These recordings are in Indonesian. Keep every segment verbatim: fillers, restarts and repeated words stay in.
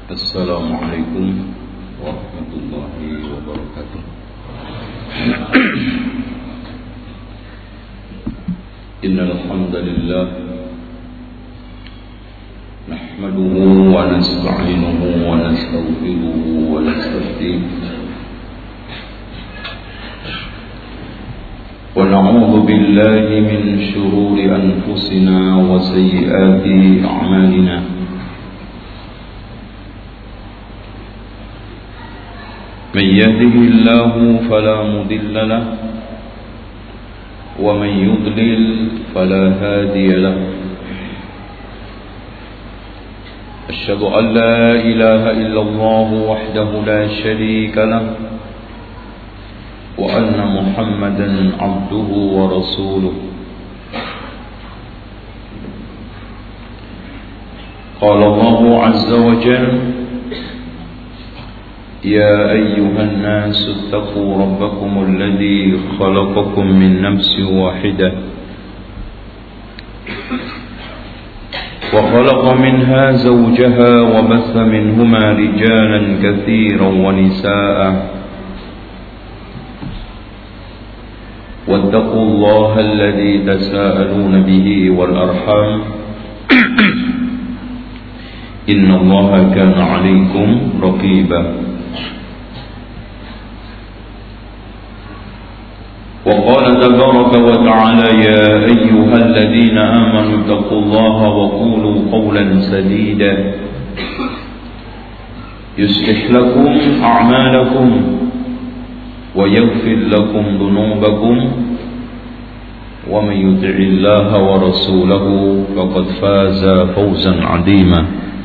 Assalamualaikum warahmatullahi wabarakatuh. Innal hamdalillah nahmaduhu wa nasta'inuhu wa nastaghfiruhu wa nastahdiih wa na'udzu billahi min shururi anfusina wa sayyiati a'malina. من يهده الله فلا مضل له ومن يضلل فلا هادي له أشهد أن لا إله إلا الله وحده لا شريك له وأن محمدا عبده ورسوله قال الله عز وجل يا أيها الناس اتقوا ربكم الذي خلقكم من نفس واحدة وخلق منها زوجها وبث منهما رجالا كثيرا ونساء واتقوا الله الذي تساءلون به والأرحام إن الله كان عليكم رقيبا وقال تبارك وتعالى يا أيها الذين آمنوا اتقوا الله وقولوا قولا سديدا يصلح لكم أعمالكم ويغفر لكم ذنوبكم ومن يطع الله ورسوله فقد فاز فوزا عظيما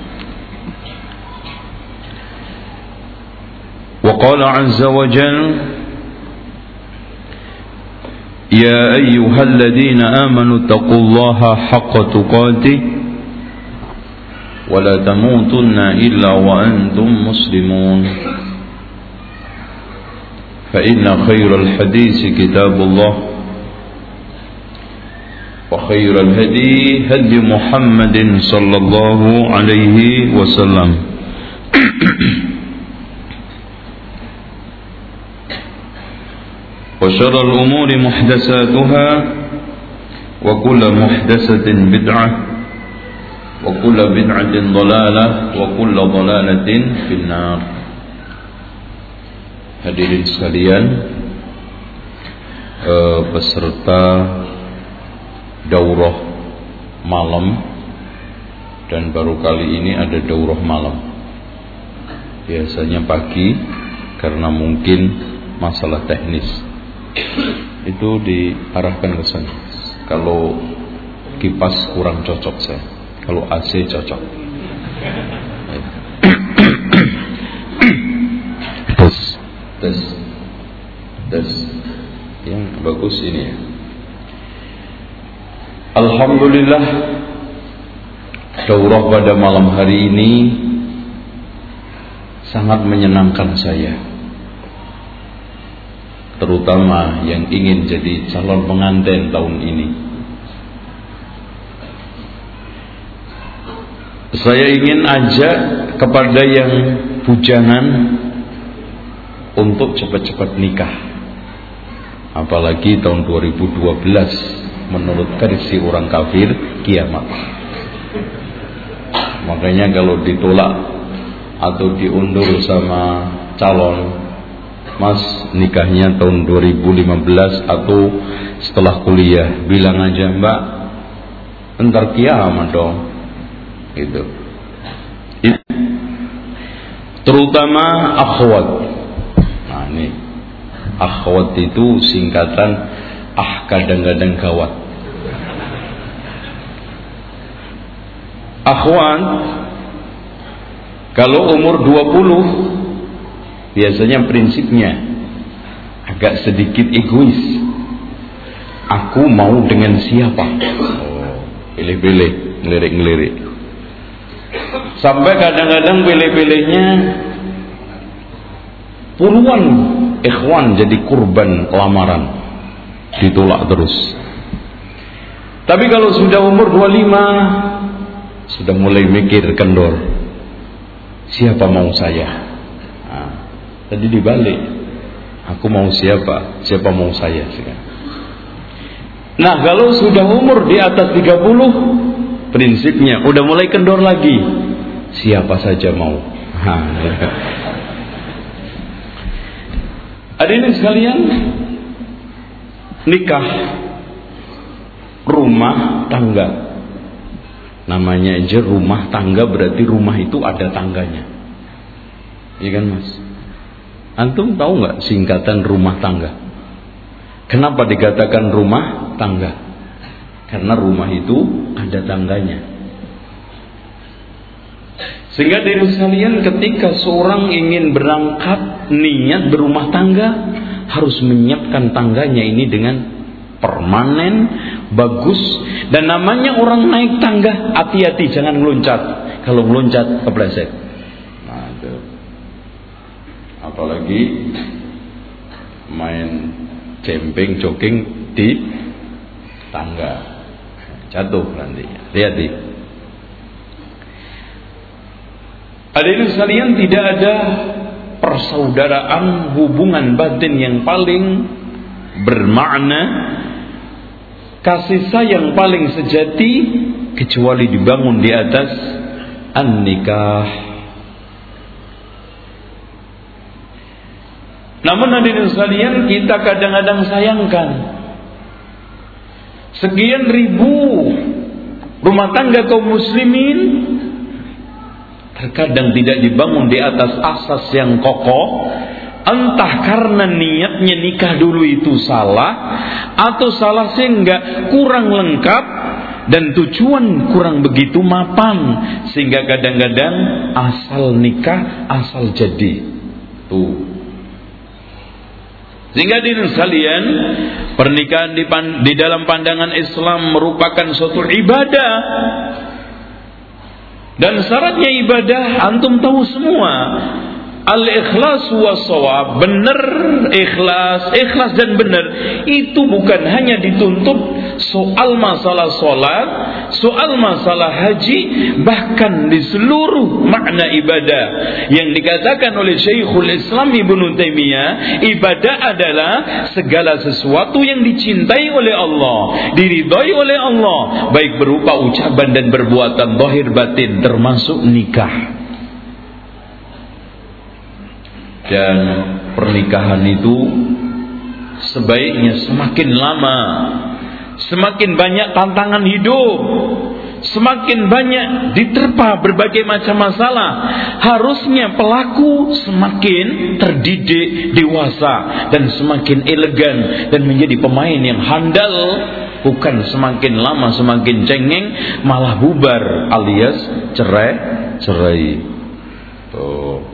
وقال عز وجل يا أيها الذين آمنوا اتقوا الله حق تقاته ولا تموتن إلا وأنتم مسلمون فإن خير الحديث كتاب الله وخير الهدي هدي محمد صلى الله عليه وسلم وشر الأمور محدثاتها وكل محدثة بدعة وكل بدعة ضلالة وكل ضلالة في النار. Hadirin sekalian, eh, peserta daurah malam, dan baru kali ini ada daurah malam. Biasanya pagi karena mungkin masalah teknis itu diarahkan ke sana. Kalau kipas kurang cocok saya, kalau A C cocok. Tes, tes, tes. Yang bagus ini ya. Alhamdulillah, daurah pada malam hari ini sangat menyenangkan saya, terutama yang ingin jadi calon pengantin tahun ini. Saya ingin ajak kepada yang bujangan untuk cepat-cepat nikah, apalagi tahun dua ribu dua belas menurut versi orang kafir kiamat. Makanya kalau ditolak atau diundur sama calon, Mas, nikahnya tahun dua ribu lima belas atau setelah kuliah, bilang aja, Mbak, entar kiamat dong. Gitu. Terutama akhwat. Nah ini, akhwat itu singkatan ah kadang-kadang gawat. Akhwat kalau umur dua puluh biasanya prinsipnya agak sedikit egois. Aku mau dengan siapa? Oh, pilih-pilih, ngelirik-ngelirik. Sampai kadang-kadang pilih-pilihnya puluhan ikhwan jadi kurban lamaran, ditolak terus. Tapi kalau sudah umur dua puluh lima sudah mulai mikir kendor. siapa mau saya. Nah, tadi dibalik, aku mau siapa, siapa mau saya. Nah, kalau sudah umur di atas tiga puluh, prinsipnya udah mulai kendor lagi, siapa saja mau. Nah, ya. Hadirin sekalian, nikah rumah tangga, namanya aja rumah tangga, berarti rumah itu ada tangganya, iya kan mas? Antum tahu nggak singkatan rumah tangga? Kenapa dikatakan rumah tangga? Karena rumah itu ada tangganya. Sehingga dari sekalian, ketika seorang ingin berangkat niat berumah tangga, harus menyiapkan tangganya ini dengan permanen, bagus. Dan namanya orang naik tangga, hati-hati jangan meloncat. Kalau meloncat kepleset. Nah, itu. Apalagi main camping, jogging di tangga, jatuh nanti. Lihat-lihat. Hadirin sekalian, tidak ada persaudaraan, hubungan batin yang paling bermakna, kasih sayang paling sejati, kecuali dibangun di atas an-nikah. Namun hadirin sekalian, kita kadang-kadang sayangkan sekian ribu rumah tangga kaum muslimin terkadang tidak dibangun di atas asas yang kokoh, entah karena niatnya nikah dulu itu salah, atau salah sehingga kurang lengkap dan tujuan kurang begitu mapan, sehingga kadang-kadang asal nikah asal jadi. Tuh. Sehingga diri sekalian, pernikahan di, pan, di dalam pandangan Islam merupakan suatu ibadah. Dan syaratnya ibadah antum tahu semua. Al-ikhlas was-shawab, benar, ikhlas, ikhlas dan benar. Itu bukan hanya dituntut soal masalah sholat, soal masalah haji, bahkan di seluruh makna ibadah yang dikatakan oleh Syekhul Islam Ibnu Taimiyah, ibadah adalah segala sesuatu yang dicintai oleh Allah, diridhai oleh Allah, baik berupa ucapan dan perbuatan zahir batin, termasuk nikah. Dan pernikahan itu sebaiknya semakin lama, semakin banyak tantangan hidup, semakin banyak diterpa berbagai macam masalah, harusnya pelaku semakin terdidik, dewasa, dan semakin elegan, dan menjadi pemain yang handal. Bukan semakin lama semakin cengeng, malah bubar alias cerai cerai. Tuh.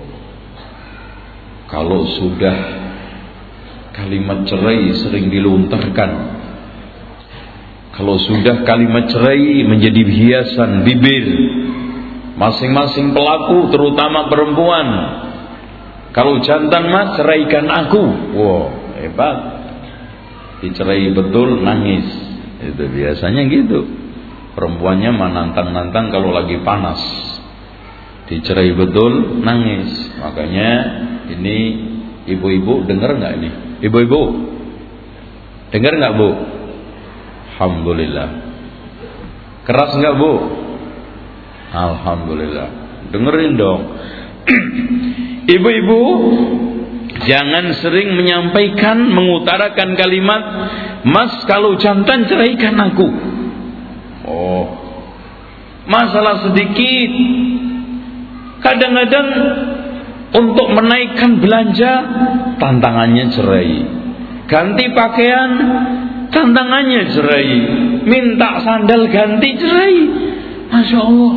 Kalau sudah kalimat cerai sering dilontarkan, kalau sudah kalimat cerai menjadi hiasan bibir masing-masing pelaku, terutama perempuan. Kalau jantan, mas, ceraikan aku. Wow, hebat. Dicerai betul, nangis. Itu biasanya gitu. Perempuannya menantang-nantang kalau lagi panas. Dicerai betul, nangis. Makanya ini ibu-ibu dengar nggak ini? Ibu-ibu dengar nggak bu? Alhamdulillah. Keras nggak bu? Alhamdulillah. Dengerin dong. Ibu-ibu jangan sering menyampaikan, mengutarakan kalimat, mas kalau jantan ceraikan aku. Oh, masalah sedikit. Kadang-kadang untuk menaikkan belanja, tantangannya cerai. Ganti pakaian, tantangannya cerai. Minta sandal ganti, cerai. Masya Allah.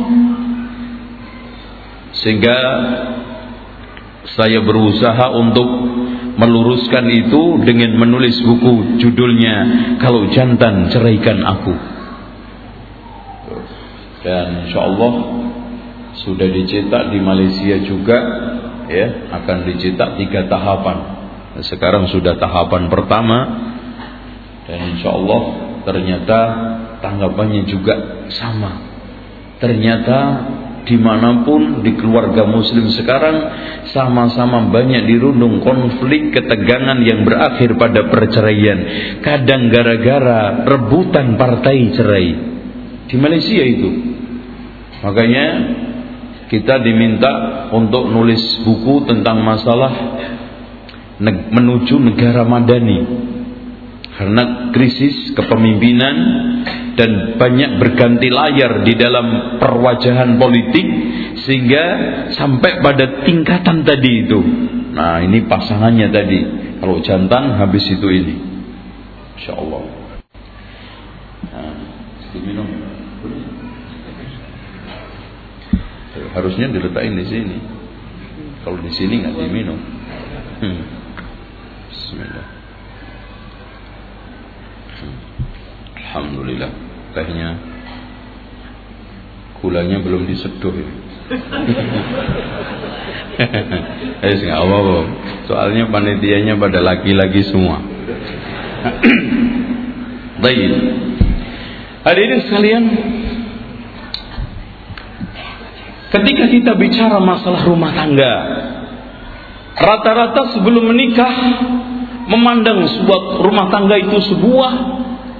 Sehingga saya berusaha untuk meluruskan itu dengan menulis buku judulnya Kalau Jantan Ceraikan Aku. Dan insya Allah sudah dicetak di Malaysia juga, ya, akan dicetak tiga tahapan. Sekarang sudah tahapan pertama, dan insya Allah ternyata tanggapannya juga sama. Ternyata Dimanapun di keluarga muslim sekarang sama-sama banyak dirundung konflik, ketegangan yang berakhir pada perceraian. Kadang gara-gara rebutan partai cerai. Di Malaysia itu. Makanya kita diminta untuk nulis buku tentang masalah menuju negara madani. Karena krisis kepemimpinan dan banyak berganti layar di dalam perwajahan politik, sehingga sampai pada tingkatan tadi itu. Nah, ini pasangannya tadi. Kalau jantan habis itu ini. Insyaallah. Nah, diminum. Harusnya diletakin di sini. Kalau di sini nggak diminum. Hmm. Bismillah. Alhamdulillah, tehnya gulanya belum diseduh ya. Eh, nggak apa-apa. Soalnya panitianya pada laki-laki semua. Baik. Hadirin sekalian, ketika kita bicara masalah rumah tangga, rata-rata sebelum menikah memandang sebuah rumah tangga itu sebuah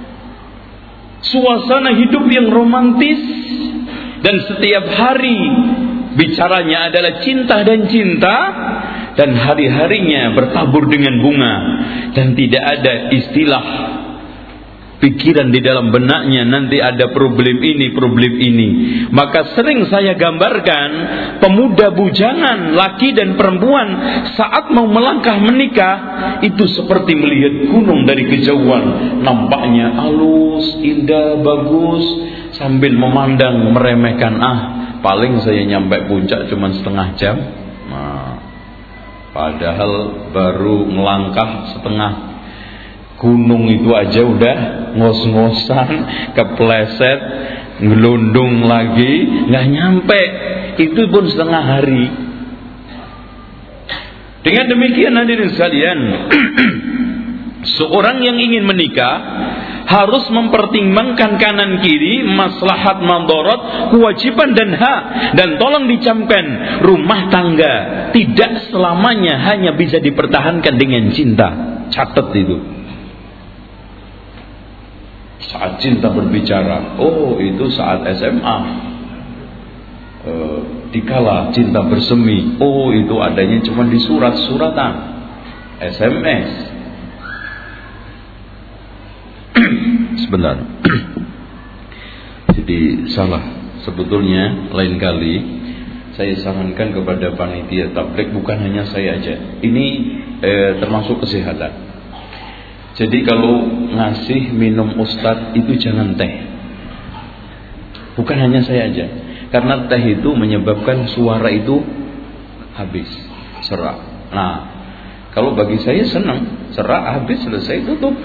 suasana hidup yang romantis, dan setiap hari bicaranya adalah cinta dan cinta, dan hari-harinya bertabur dengan bunga, dan tidak ada istilah pikiran di dalam benaknya nanti ada problem ini, problem ini. Maka sering saya gambarkan pemuda bujangan, laki dan perempuan saat mau melangkah menikah itu seperti melihat gunung dari kejauhan, nampaknya halus, indah, bagus, sambil memandang meremehkan, ah paling saya nyampe puncak cuma setengah jam. Nah, padahal baru melangkah setengah gunung itu aja udah ngos-ngosan, kepleset, ngelundung lagi, nggak nyampe. Itu pun setengah hari. Dengan demikian hadirin sekalian, seorang yang ingin menikah harus mempertimbangkan kanan kiri, maslahat mandorot, kewajiban dan hak. Dan tolong dicamkan, rumah tangga tidak selamanya hanya bisa dipertahankan dengan cinta. Catat itu. Saat cinta berbicara, oh itu saat S M A. E, dikala cinta bersemi, oh itu adanya cuma di surat-suratan, S M S. Sebentar. Jadi salah. Sebetulnya lain kali saya sarankan kepada panitia tabligh, bukan hanya saya aja. Ini eh, termasuk kesehatan. Jadi kalau ngasih minum ustadz itu jangan teh. Bukan hanya saya aja. Karena teh itu menyebabkan suara itu habis, serak. Nah, kalau bagi saya senang, serak habis selesai tutup.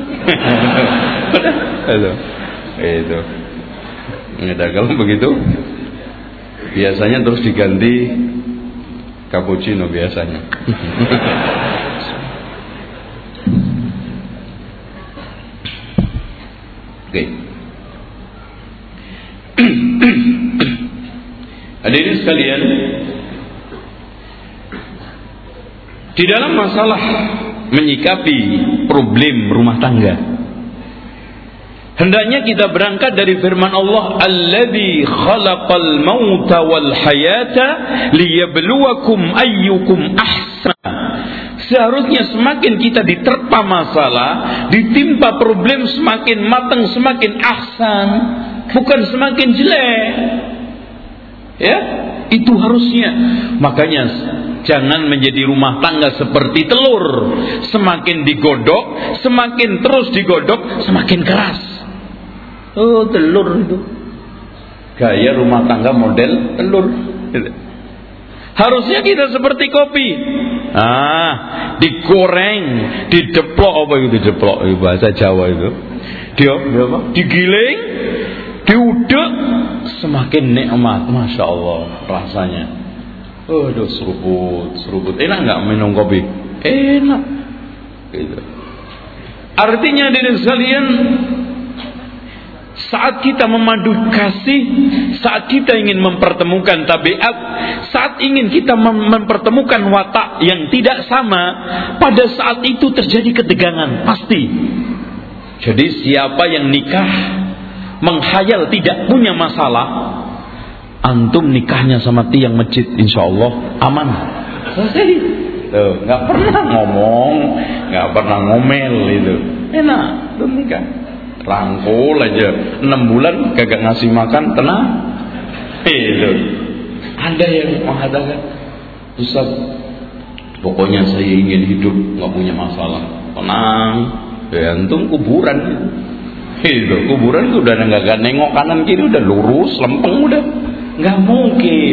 Itu. Itu. Nggak, kalau begitu biasanya terus diganti cappuccino biasanya. Oke. Hadirin sekalian, di dalam masalah menyikapi problem rumah tangga, hendaknya kita berangkat dari firman Allah, "Alladzi khalaqal mauta wal hayata liyabluwakum ayyukum ahsana." Seharusnya semakin kita diterpa masalah, ditimpa problem, semakin matang, semakin ahsan, bukan semakin jelek. Ya, itu harusnya. Makanya jangan menjadi rumah tangga seperti telur, semakin digodok, semakin terus digodok, semakin keras. Oh, telur itu. Gaya rumah tangga model telur. Harusnya kita seperti kopi. Ah, digoreng, dideplok, apa itu deplok? Bahasa Jawa itu. Dia, dia apa? Digiling, diudek, semakin nikmat, masya Allah rasanya. Oh, aduh, seruput, seruput. Enak nggak minum kopi? Enak. Gitu. Artinya dari sekalian, saat kita memadu kasih, saat kita ingin mempertemukan tabiat, saat ingin kita mem- mempertemukan watak yang tidak sama, pada saat itu terjadi ketegangan, pasti. Jadi siapa yang nikah menghayal tidak punya masalah, antum nikahnya sama tiang masjid, insya Allah aman. Selesai. Tuh, nggak pernah ngomong, nggak pernah ngomel itu, enak, tuh nikah. Rangkul aja enam bulan kagak ngasih makan, tenang. Itu ada yang mengatakan, Ustaz, pokoknya saya ingin hidup nggak punya masalah. Tenang, ya antum kuburan. Itu kuburan itu udah nggak nengok kanan kiri, udah lurus lempeng, udah nggak mungkin.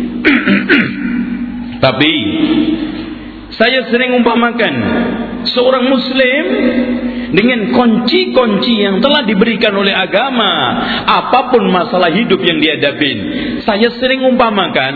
Tapi saya sering umpamakan seorang muslim dengan kunci-kunci yang telah diberikan oleh agama, apapun masalah hidup yang dihadapin. Saya sering umpamakan,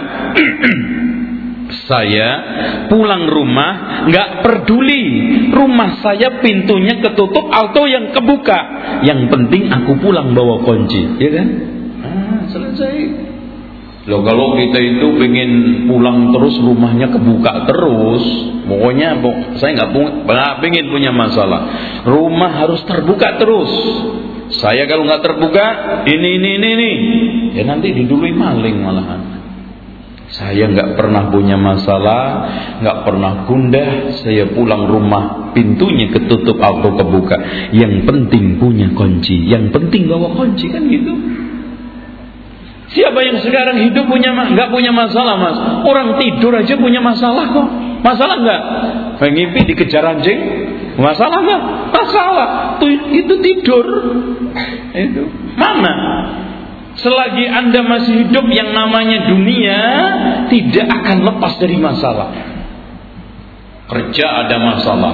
saya pulang rumah nggak peduli rumah saya pintunya ketutup atau yang kebuka, yang penting aku pulang bawa kunci, ya kan? Ah, selesai. Loh, kalau kita itu pengen pulang terus rumahnya kebuka terus, pokoknya saya nggak pengen punya masalah. Rumah harus terbuka terus. Saya kalau nggak terbuka, ini ini ini ini, ya nanti didului maling malahan. Saya nggak pernah punya masalah, nggak pernah gundah. Saya pulang rumah pintunya ketutup atau kebuka. Yang penting punya kunci, yang penting bawa kunci, kan gitu. Siapa yang sekarang hidup punya nggak punya masalah, Mas? Orang tidur aja punya masalah kok. Masalah nggak? Ngimpi dikejar anjing, masalah nggak? Masalah. Tuh, itu tidur. Itu mana? Selagi Anda masih hidup, yang namanya dunia tidak akan lepas dari masalah. Kerja ada masalah,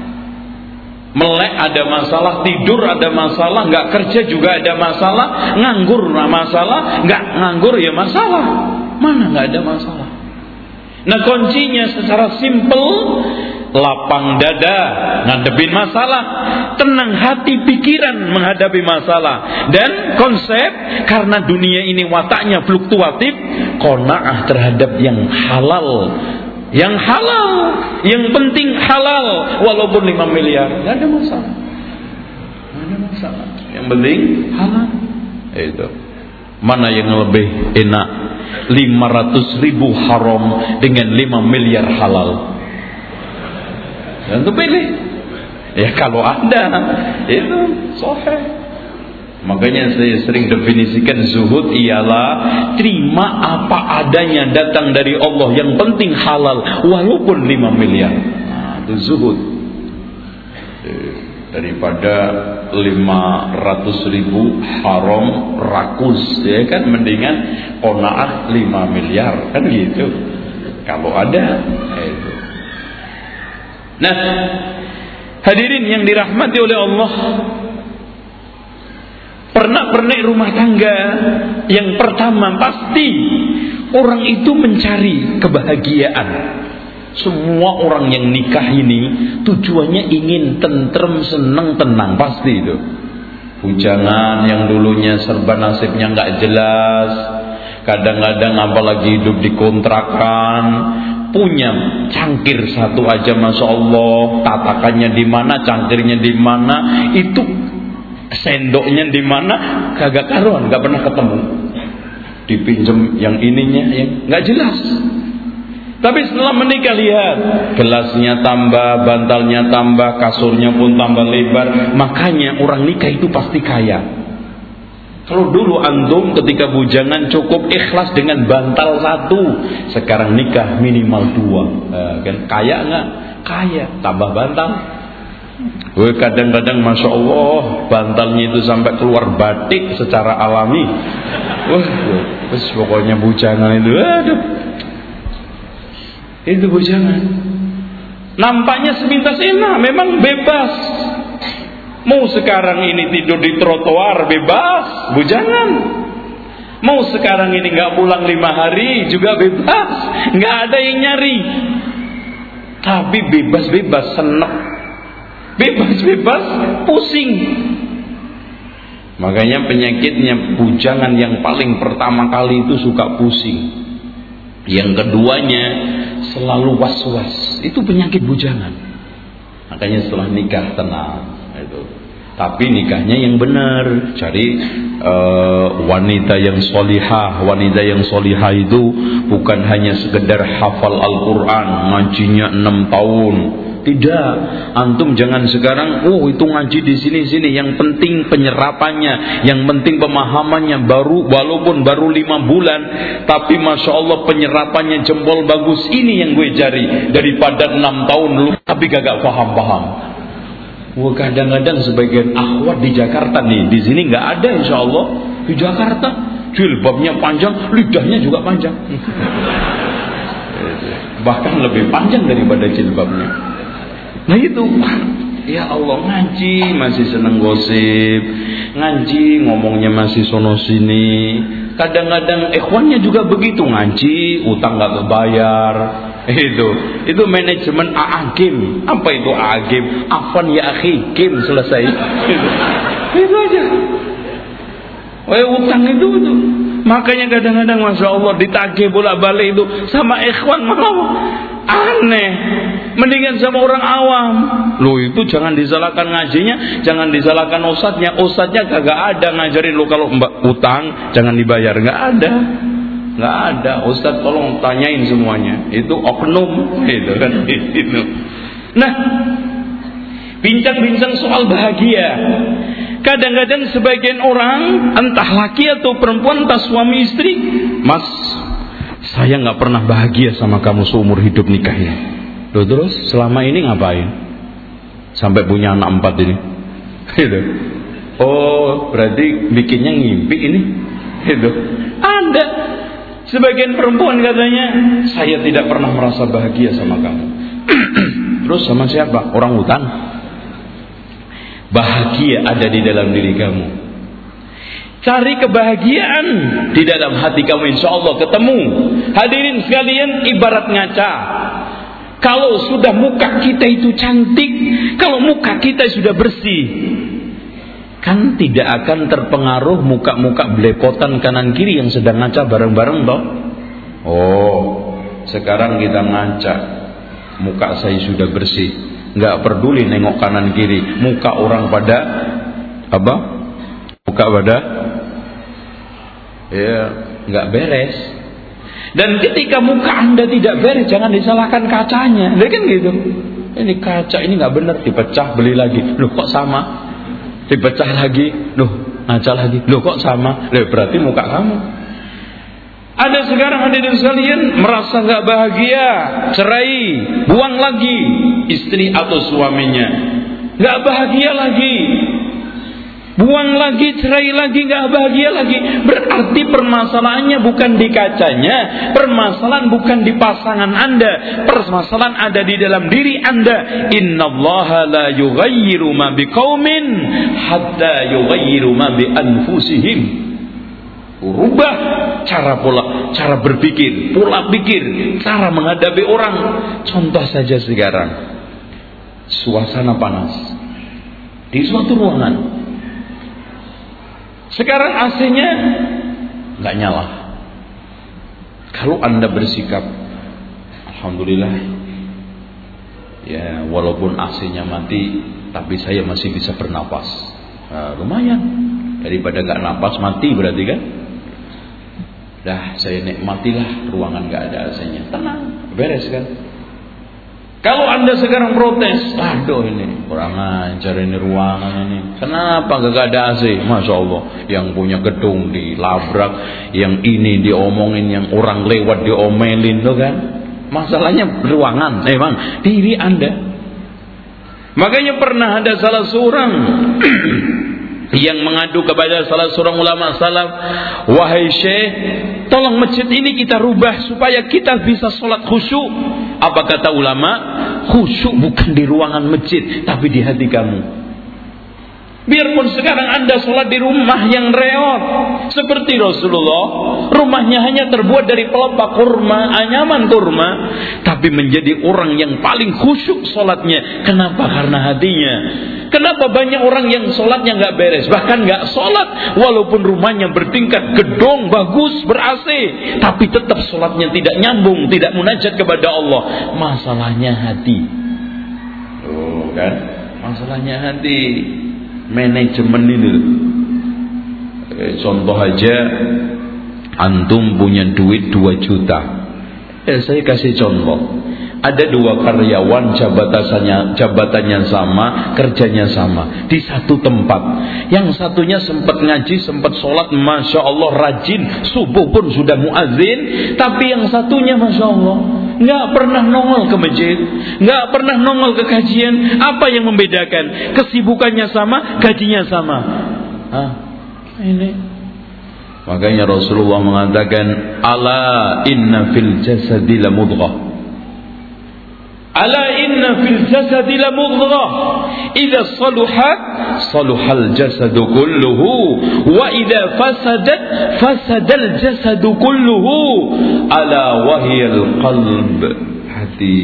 melek ada masalah, tidur ada masalah, nggak kerja juga ada masalah, nganggur masalah, nggak nganggur ya masalah. Mana nggak ada masalah? Nah, kuncinya secara simpel, lapang dada ngadepin masalah, tenang hati pikiran menghadapi masalah, dan konsep karena dunia ini wataknya fluktuatif, qanaah terhadap yang halal. Yang halal, yang penting halal, walaupun lima miliar, nggak ada masalah, nggak ada masalah. Yang penting halal. Itu mana yang lebih enak, lima ratus ribu haram dengan lima miliar halal? Dan itu pilih. Ya kalau ada itu sahih. Makanya saya sering definisikan zuhud ialah terima apa adanya datang dari Allah, yang penting halal walaupun lima miliar. Nah, itu zuhud. Daripada lima ratus ribu haram rakus, ya kan, mendingan qanaah lima miliar, kan gitu. Kalau ada itu. Nah, hadirin yang dirahmati oleh Allah, pernak-pernik rumah tangga yang pertama pasti orang itu mencari kebahagiaan. Semua orang yang nikah ini tujuannya ingin tentrem, senang, tenang, pasti itu. Bujangan yang dulunya serba nasibnya nggak jelas, kadang-kadang apalagi hidup di kontrakan, punya cangkir satu aja, masya Allah, tatakannya di mana, cangkirnya di mana, itu sendoknya di mana, kagak karuan, nggak pernah ketemu. Dipinjem yang ininya, yang nggak jelas. Tapi setelah menikah, lihat gelasnya tambah, bantalnya tambah, kasurnya pun tambah lebar. Makanya orang nikah itu pasti kaya. Kalau dulu antum ketika bujangan cukup ikhlas dengan bantal satu, sekarang nikah minimal dua. Nah, kan kaya nggak? Kaya, tambah bantal. Gue kadang-kadang masya Allah bantalnya itu sampai keluar batik secara alami. Wah, terus pokoknya bujangan itu, aduh, itu bujangan. Nampaknya sepintas enak, memang bebas. Mau sekarang ini tidur di trotoar bebas, bujangan. Mau sekarang ini nggak pulang lima hari juga bebas, nggak ada yang nyari. Tapi bebas-bebas seneng, bebas-bebas pusing. Makanya penyakitnya bujangan yang paling pertama kali itu suka pusing. Yang keduanya selalu was-was. Itu penyakit bujangan. Makanya setelah nikah tenang. Itu. Tapi nikahnya yang benar. Cari uh, wanita yang solihah. Wanita yang solihah itu bukan hanya sekedar hafal Al-Quran, ngajinya enam tahun. Tidak, antum jangan sekarang, oh itu ngaji di sini-sini. Yang penting penyerapannya, yang penting pemahamannya. Baru walaupun baru lima bulan, tapi masya Allah penyerapannya jempol bagus. Ini yang gue cari daripada enam tahun dulu, tapi gak paham-paham. Wah, kadang-kadang sebagian akhwat di Jakarta nih, di sini nggak ada, insya Allah. Di Jakarta jilbabnya panjang, lidahnya juga panjang. Bahkan lebih panjang daripada jilbabnya. Nah itu, ya Allah, ngaji masih seneng gosip, ngaji ngomongnya masih sono sini. Kadang-kadang ikhwannya juga begitu, ngaji utang nggak kebayar. Itu, itu manajemen A-Agim. Apa itu A-Agim? Afan ya akhi, Kim, selesai. Itu, itu aja. Oh, utang itu itu. Makanya kadang-kadang masya Allah ditagih bolak-balik itu sama ikhwan malah aneh. Mendingan sama orang awam. Loh itu jangan disalahkan ngajinya, jangan disalahkan ustadznya. Ustadznya kagak ada ngajarin lo kalau mbak utang jangan dibayar, nggak ada, nggak ada. Ustadz tolong tanyain semuanya. Itu oknum, itu kan itu. Nah, bincang-bincang soal bahagia. Kadang-kadang sebagian orang, entah laki atau perempuan, entah suami istri, Mas, saya nggak pernah bahagia sama kamu seumur hidup nikahnya. Loh, terus selama ini ngapain? Sampai punya anak empat ini. Gitu. Oh, berarti bikinnya ngimpi ini. Gitu. Ada sebagian perempuan katanya, saya tidak pernah merasa bahagia sama kamu. Terus sama siapa? Orang hutan. Bahagia ada di dalam diri kamu. Cari kebahagiaan di dalam hati kamu, insya Allah ketemu. Hadirin sekalian, ibarat ngaca. Kalau sudah muka kita itu cantik, kalau muka kita sudah bersih, kan tidak akan terpengaruh muka-muka belepotan kanan kiri yang sedang ngaca bareng-bareng toh. Oh, sekarang kita ngaca, muka saya sudah bersih, nggak peduli nengok kanan kiri, muka orang pada apa? Muka pada ya nggak beres. Dan ketika muka anda tidak beres, jangan disalahkan kacanya. Dia kan gitu. Ini kaca ini nggak benar, dipecah beli lagi. Loh kok sama? Dipecah lagi, loh ngaca lagi. Loh kok sama? Loh berarti muka kamu. Ada sekarang hadirin sekalian merasa nggak bahagia, cerai, buang lagi istri atau suaminya. Nggak bahagia lagi. Buang lagi, cerai lagi, gak bahagia lagi. Berarti permasalahannya bukan di kacanya, permasalahan bukan di pasangan anda, permasalahan ada di dalam diri anda. Innallaha la yughayyiru ma biqaumin hatta yughayyiru ma bi anfusihim. Rubah cara pola, cara berpikir, pola pikir, cara menghadapi orang. Contoh saja sekarang, suasana panas di suatu ruangan. Sekarang A C-nya nggak nyala. Kalau anda bersikap, alhamdulillah, ya walaupun A C-nya mati, tapi saya masih bisa bernapas. Nah, lumayan daripada nggak napas mati berarti kan. Dah saya nikmatilah ruangan nggak ada A C-nya, tenang, beres kan. Kalau anda sekarang protes, aduh ini kurang ajar ini ruangan ini. Kenapa gak ada A C? Masya Allah, yang punya gedung dilabrak, yang ini diomongin, yang orang lewat diomelin, tuh kan? Masalahnya ruangan, eh bang, diri anda. Makanya pernah ada salah seorang yang mengadu kepada salah seorang ulama salaf, wahai syekh, tolong masjid ini kita rubah supaya kita bisa sholat khusyuk. Apa kata ulama? Khusyuk bukan di ruangan masjid, tapi di hati kamu. Biarpun sekarang Anda sholat di rumah yang reot seperti Rasulullah, rumahnya hanya terbuat dari pelepah kurma, anyaman kurma, tapi menjadi orang yang paling khusyuk sholatnya. Kenapa? Karena hatinya. Kenapa banyak orang yang sholatnya nggak beres, bahkan nggak sholat walaupun rumahnya bertingkat, gedung bagus, ber-A C, tapi tetap sholatnya tidak nyambung, tidak munajat kepada Allah. Masalahnya hati. Oh kan? Masalahnya hati. Manajemen ini. Eh, contoh aja, antum punya duit dua juta. Eh, saya kasih contoh. Ada dua karyawan, jabatannya jabatannya sama, kerjanya sama di satu tempat. Yang satunya sempat ngaji, sempat sholat, masya Allah rajin, subuh pun sudah muazin. Tapi yang satunya masya Allah nggak pernah nongol ke masjid, nggak pernah nongol ke kajian. Apa yang membedakan? Kesibukannya sama, gajinya sama. Ah, ini. Makanya Rasulullah mengatakan, ala inna fil jasadi la mudghah. Ala inna fil jasadi la mudghah, idza saluhat saluhal jasadu kulluhu, wa idza fasadat fasadal jasadu kulluhu, ala wahyal qalb, hati.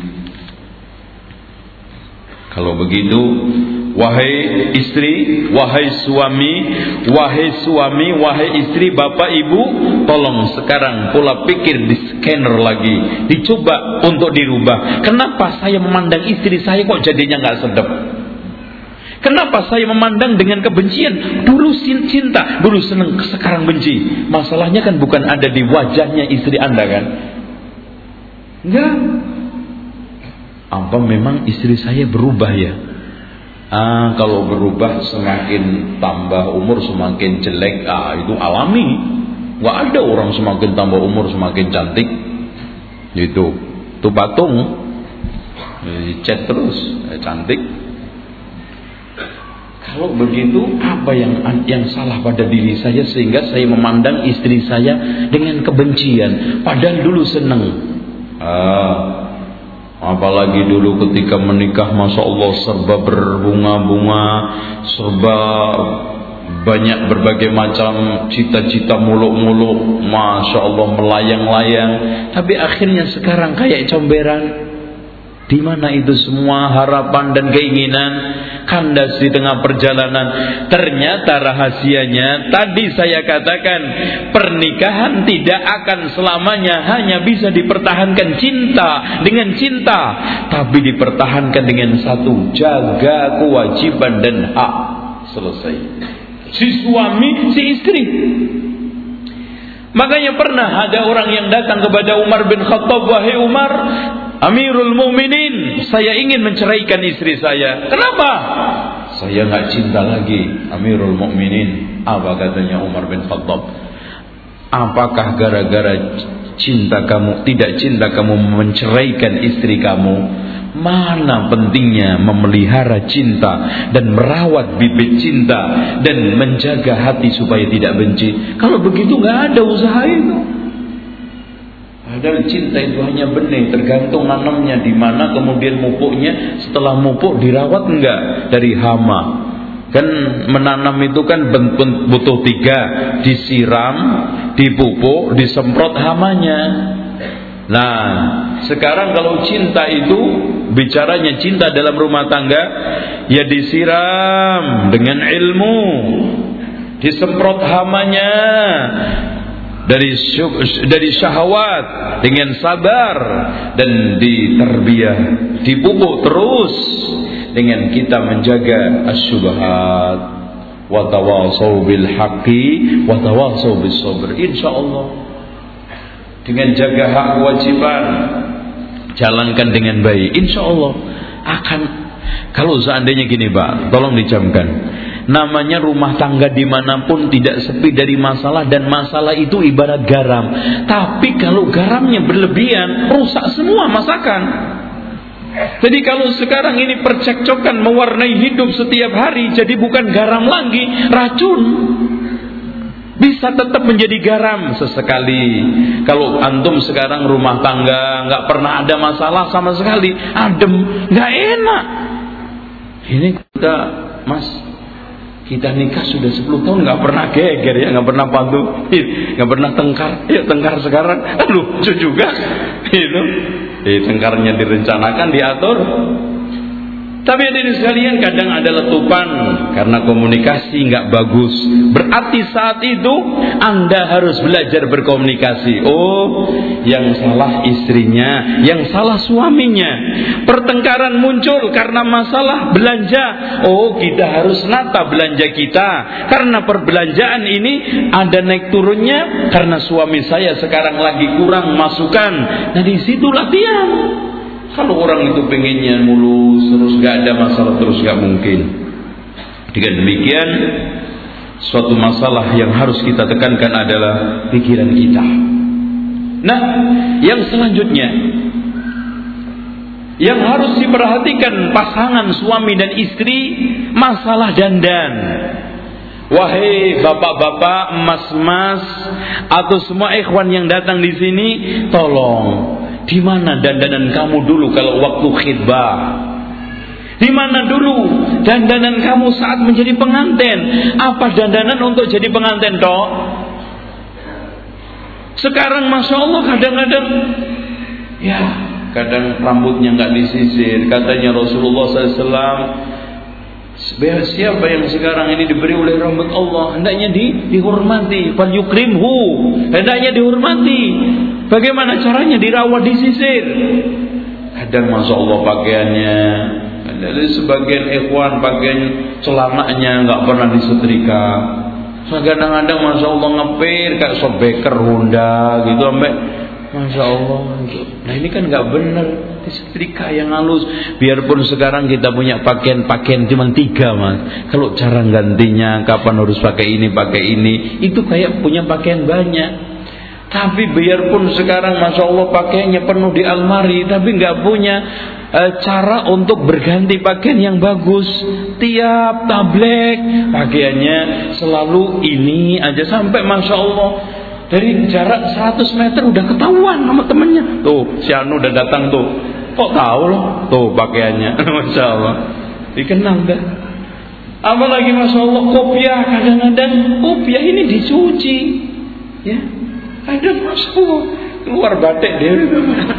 Kalau begitu, wahai istri, wahai suami, wahai suami, wahai istri, bapak ibu, tolong sekarang pola pikir di scanner lagi, dicoba untuk dirubah. Kenapa saya memandang istri saya kok jadinya nggak sedap? Kenapa saya memandang dengan kebencian? Dulu cinta, dulu senang, sekarang benci. Masalahnya kan bukan ada di wajahnya istri Anda kan? Enggak. Apa memang istri saya berubah ya? Ah, kalau berubah semakin tambah umur semakin jelek, ah itu alami. Nggak ada orang semakin tambah umur semakin cantik. Itu, itu patung, dicat terus, eh, cantik. Kalau begitu, apa yang yang salah pada diri saya sehingga saya memandang istri saya dengan kebencian, padahal dulu senang. Ah. Apalagi dulu ketika menikah, masya Allah serba berbunga-bunga, serba banyak berbagai macam cita-cita muluk-muluk, masya Allah melayang-layang. Tapi akhirnya sekarang kayak comberan. Di mana itu semua harapan dan keinginan kandas di tengah perjalanan? Ternyata rahasianya tadi saya katakan, pernikahan tidak akan selamanya hanya bisa dipertahankan cinta dengan cinta, tapi dipertahankan dengan satu, jaga kewajiban dan hak. Selesai. Si suami, si istri. Makanya pernah ada orang yang datang kepada Umar bin Khattab, wahai Umar, Amirul Mukminin, saya ingin menceraikan istri saya. Kenapa? Saya nggak cinta lagi, Amirul Mukminin. Apa katanya Umar bin Khattab? Apakah gara-gara cinta kamu, tidak cinta kamu menceraikan istri kamu? Mana pentingnya memelihara cinta dan merawat bibit cinta dan menjaga hati supaya tidak benci? Kalau begitu nggak ada usaha itu. Padahal cinta itu hanya benih, tergantung nanamnya di mana, kemudian mupuknya. Setelah mupuk dirawat enggak dari hama. Kan menanam itu kan butuh tiga, disiram, dipupuk, disemprot hamanya. Nah, sekarang kalau cinta itu, bicaranya cinta dalam rumah tangga, ya disiram dengan ilmu, disemprot hamanya dari dari syahwat dengan sabar, dan diterbiah, dipupuk terus dengan kita menjaga asyubahat, wa tawasau bil haqqi wa tawasau bis sabr. Insyaallah dengan jaga hak kewajiban, jalankan dengan baik, insyaallah akan. Kalau seandainya gini Pak, tolong dicamkan, namanya rumah tangga dimanapun tidak sepi dari masalah, dan masalah itu ibarat garam. Tapi kalau garamnya berlebihan, rusak semua masakan. Jadi kalau sekarang ini percekcokan mewarnai hidup setiap hari, jadi bukan garam lagi, racun. Bisa tetap menjadi garam sesekali. Kalau antum sekarang rumah tangga nggak pernah ada masalah sama sekali, adem, nggak enak. Ini kita, Mas, Kita nikah sudah sepuluh tahun nggak pernah geger ya, nggak pernah pantu, nggak pernah tengkar. Ya tengkar sekarang, lucu juga. Itu, eh, tengkarnya direncanakan, diatur. Tapi hadirin sekalian, kadang ada letupan karena komunikasi nggak bagus. Berarti saat itu Anda harus belajar berkomunikasi. Oh, yang salah istrinya, yang salah suaminya. Pertengkaran muncul karena masalah belanja. Oh, kita harus nata belanja kita. Karena perbelanjaan ini ada naik turunnya. Karena suami saya sekarang lagi kurang masukan. Nah, di situ latihan. Kalau orang itu pengennya mulus terus gak ada masalah terus gak mungkin. Dengan demikian, suatu masalah yang harus kita tekankan adalah pikiran kita. Nah, yang selanjutnya yang harus diperhatikan pasangan suami dan istri, masalah dandan. Wahai bapak-bapak, emas-emas, atau semua ikhwan yang datang di sini, tolong, di mana dandanan kamu dulu kalau waktu khidbah? Di mana dulu dandanan kamu saat menjadi pengantin? Apa dandanan untuk jadi pengantin toh? Sekarang masya Allah kadang-kadang, ya kadang rambutnya nggak disisir. Katanya Rasulullah sallallahu alaihi wasallam, siapa yang sekarang ini diberi oleh rambut Allah hendaknya di, dihormati, fal yukrimhu, hendaknya dihormati. Bagaimana caranya? Dirawat, disisir. Kadang masya Allah pakaiannya, ada sebagian ikhwan pakaian celananya nggak pernah disetrika. Kadang-kadang masya Allah ngepir kayak sobeker Honda gitu sampai masya Allah. Nah ini kan nggak benar, disetrika yang halus. Biarpun sekarang kita punya pakaian-pakaian cuma tiga mas, kalau cara gantinya kapan harus pakai ini pakai ini, itu kayak punya pakaian banyak. Tapi biarpun sekarang masya Allah pakaiannya penuh di almari, tapi nggak punya e, cara untuk berganti pakaian yang bagus. Tiap tablek pakaiannya selalu ini aja, sampai masya Allah dari jarak seratus meter udah ketahuan sama temennya. Tuh si Anu udah datang tuh, kok tahu loh tuh pakaiannya. Masya Allah dikenal dah. Apalagi masya Allah kopiah, kadang-kadang kopiah ini dicuci ya. Ada masya Allah keluar batik dia itu.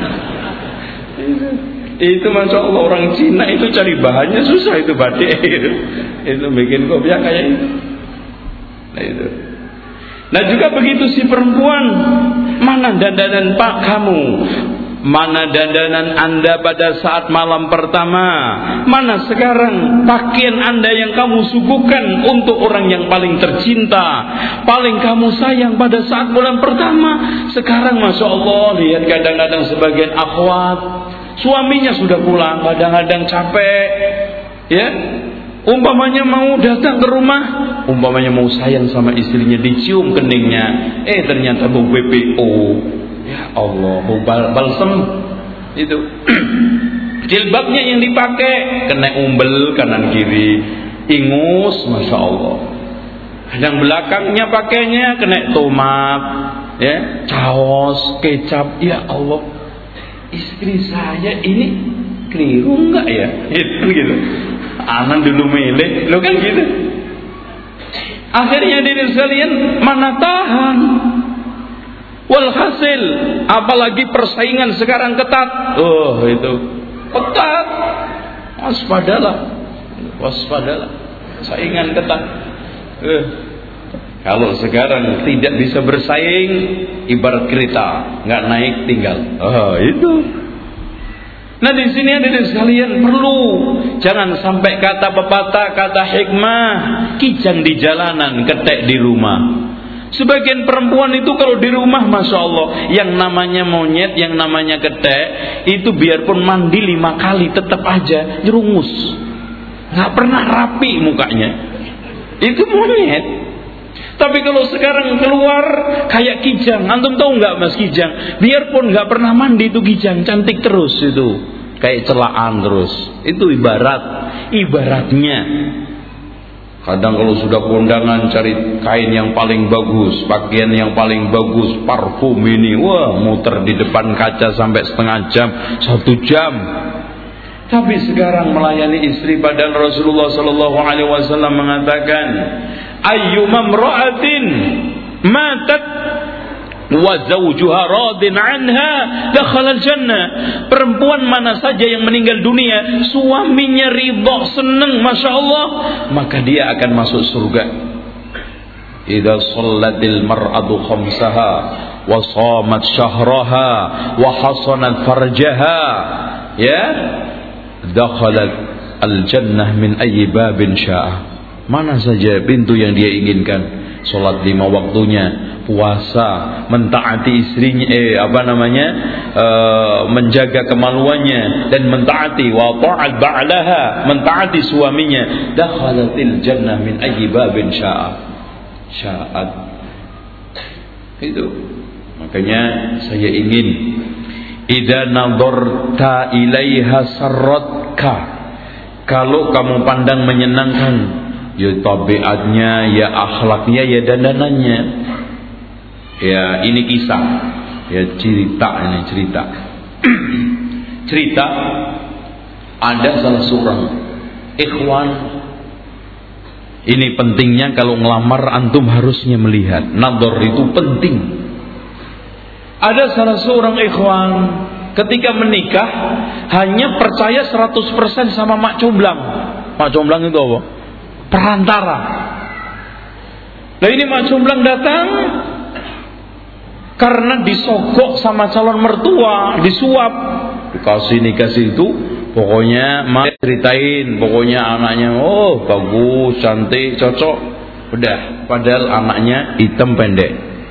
Itu masya Allah orang Cina itu cari bahannya susah itu batik itu. Itu bikin kopiah kayak itu. Nah itu. Nah juga begitu si perempuan, mana dandanan pak kamu? Mana dandanan anda pada saat malam pertama? Mana sekarang pakaian anda yang kamu suguhkan untuk orang yang paling tercinta, paling kamu sayang pada saat bulan pertama? Sekarang masya Allah, lihat kadang-kadang sebagian akhwat, suaminya sudah pulang, kadang-kadang capek, ya. Umpamanya mau datang ke rumah, umpamanya mau sayang sama istrinya, dicium keningnya, eh ternyata bau B P O. Ya Allah, bau bal balsem itu. Jilbabnya yang dipakai kena umbel kanan kiri, ingus, masya Allah. Kadang belakangnya pakainya kena tomat, ya, caos, kecap, ya Allah. Istri saya ini keliru enggak ya? Itu gitu. Anak dulu milik, lo kan gitu. Akhirnya diri sekalian mana tahan. Walhasil, apalagi persaingan sekarang ketat. Oh itu ketat. Waspadalah, waspadalah. Saingan ketat. Eh. Kalau sekarang tidak bisa bersaing, ibarat kereta, nggak naik tinggal. Oh itu. Nah di sini ada sekalian perlu, jangan sampai kata pepatah, kata hikmah, kijang di jalanan, ketek di rumah. Sebagian perempuan itu kalau di rumah masya Allah, yang namanya monyet, yang namanya ketek, itu biarpun mandi lima kali tetap aja nyerungus, nggak pernah rapi mukanya. Itu monyet. Tapi kalau sekarang keluar kayak kijang, antum tahu nggak mas kijang? Biarpun nggak pernah mandi itu kijang cantik terus itu, kayak celaan terus. Itu ibarat, ibaratnya. Kadang kalau sudah kondangan cari kain yang paling bagus, pakaian yang paling bagus, parfum ini, wah muter di depan kaca sampai setengah jam, satu jam. Tapi sekarang melayani istri, padahal Rasulullah sallallahu alaihi wasallam mengatakan, ayyuma imra'atin matat wa zawjuha radin anha dakhala al-jannah. Perempuan mana saja yang meninggal dunia, suaminya ridha, senang, Masya Allah, maka dia akan masuk surga. Idza shallatil mar'atu khamsaha wa shamat syahraha wa hasanat farjaha, ya, dakhalat al-jannah min ayyi babin syaa. Mana saja pintu yang dia inginkan. Salat lima waktunya, puasa, mentaati istrinya, eh apa namanya, e, menjaga kemaluannya dan mentaati wa ta'al ba'laha, mentaati suaminya, dakhalatil jannah min ayyi babin syaa. Syaat. Itu. Makanya saya ingin, idza nadarta ilaiha sarratka, kalau kamu pandang menyenangkan, ya tabiatnya, ya akhlaknya, ya dandanannya. Ya ini kisah, ya cerita, ini cerita. Cerita, ada salah seorang ikhwan. Ini pentingnya kalau ngelamar, antum harusnya melihat. Nador itu penting. Ada salah seorang ikhwan ketika menikah hanya percaya seratus persen sama mak comblang. Mak comblang itu apa? Perantara. Nah ini mak comblang datang karena disogok sama calon mertua, disuap, dikasih ini kasih itu, pokoknya mak ceritain, pokoknya anaknya oh bagus, cantik, cocok, udah. Padahal anaknya hitam pendek.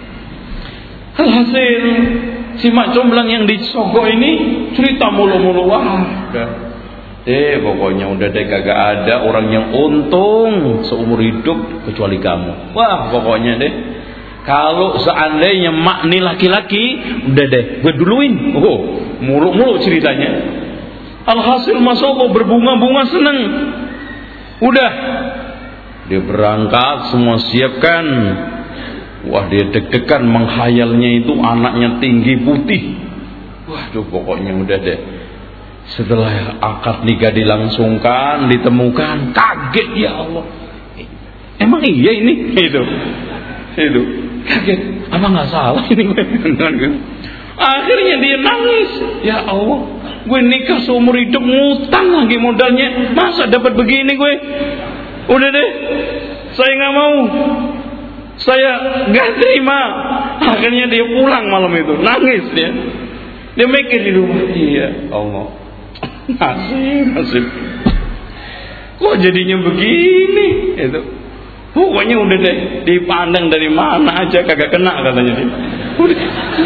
Alhasil si mak comblang yang disogok ini cerita mulu-mulu, wah udah. Eh pokoknya udah deh, kagak ada orang yang untung seumur hidup kecuali kamu. Wah pokoknya deh, kalau seandainya mak nih laki-laki, udah deh gue duluin. Oh mulu-mulu ceritanya. Alhasil Masya Allah berbunga-bunga seneng. Udah dia berangkat, semua siapkan. Wah dia deg-degan, menghayalnya itu anaknya tinggi putih. Waduh pokoknya udah deh. Setelah akad nikah dilangsungkan, ditemukan, kaget, ya Allah, emang iya ini, itu, itu, kaget, apa nggak salah ini gue? Akhirnya dia nangis, ya Allah, gue nikah seumur hidup, ngutang lagi modalnya, masa dapat begini gue? Udah deh, saya nggak mau, saya nggak terima. Akhirnya dia pulang malam itu, nangis dia, dia mikir di rumah, iya Allah. Nasib, nasib. Kok jadinya begini? Itu. Pokoknya udah deh, dipandang dari mana aja kagak kena katanya dia. Udah.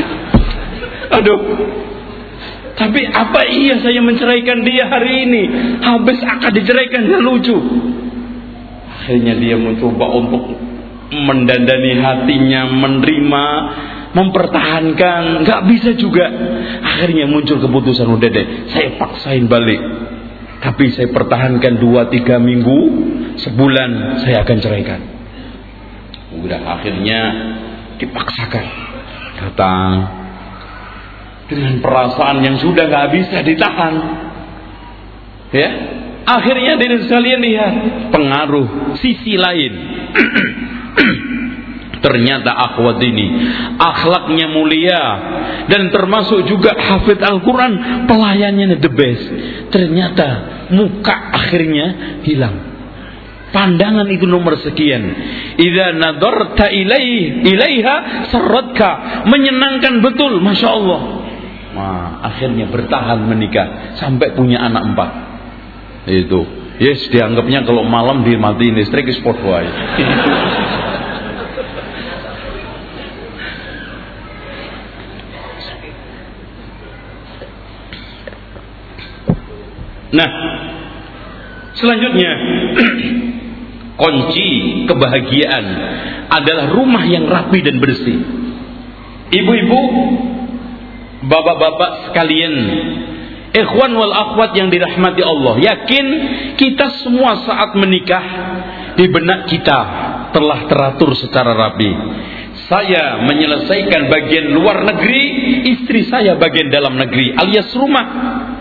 Aduh. Tapi apa iya saya menceraikan dia hari ini? Habis akad diceraikan, dia lucu. Akhirnya dia mencoba untuk mendandani hatinya, menerima, mempertahankan, nggak bisa juga. Akhirnya muncul keputusan, udah deh, saya paksain balik. Tapi saya pertahankan dua tiga minggu, sebulan saya akan ceraikan. Udah akhirnya dipaksakan. Datang dengan perasaan yang sudah nggak bisa ditahan. Ya, akhirnya dari sekalian lihat pengaruh sisi lain. Ternyata akhwat ini akhlaknya mulia dan termasuk juga hafid Al-Quran, pelayannya the best. Ternyata muka akhirnya hilang. Pandangan itu nomor sekian. Idza nadarta ilaih ilaiha sarratka, menyenangkan betul, Masya Allah. Nah, akhirnya bertahan menikah sampai punya anak empat. Itu yes, dianggapnya kalau malam dimatiin listrik sport wae. Nah, selanjutnya kunci kebahagiaan adalah rumah yang rapi dan bersih. Ibu-ibu, bapak-bapak sekalian, ikhwan wal akhwat yang dirahmati Allah, yakin kita semua saat menikah di benak kita telah teratur secara rapi. Saya menyelesaikan bagian luar negeri, istri saya bagian dalam negeri, alias rumah.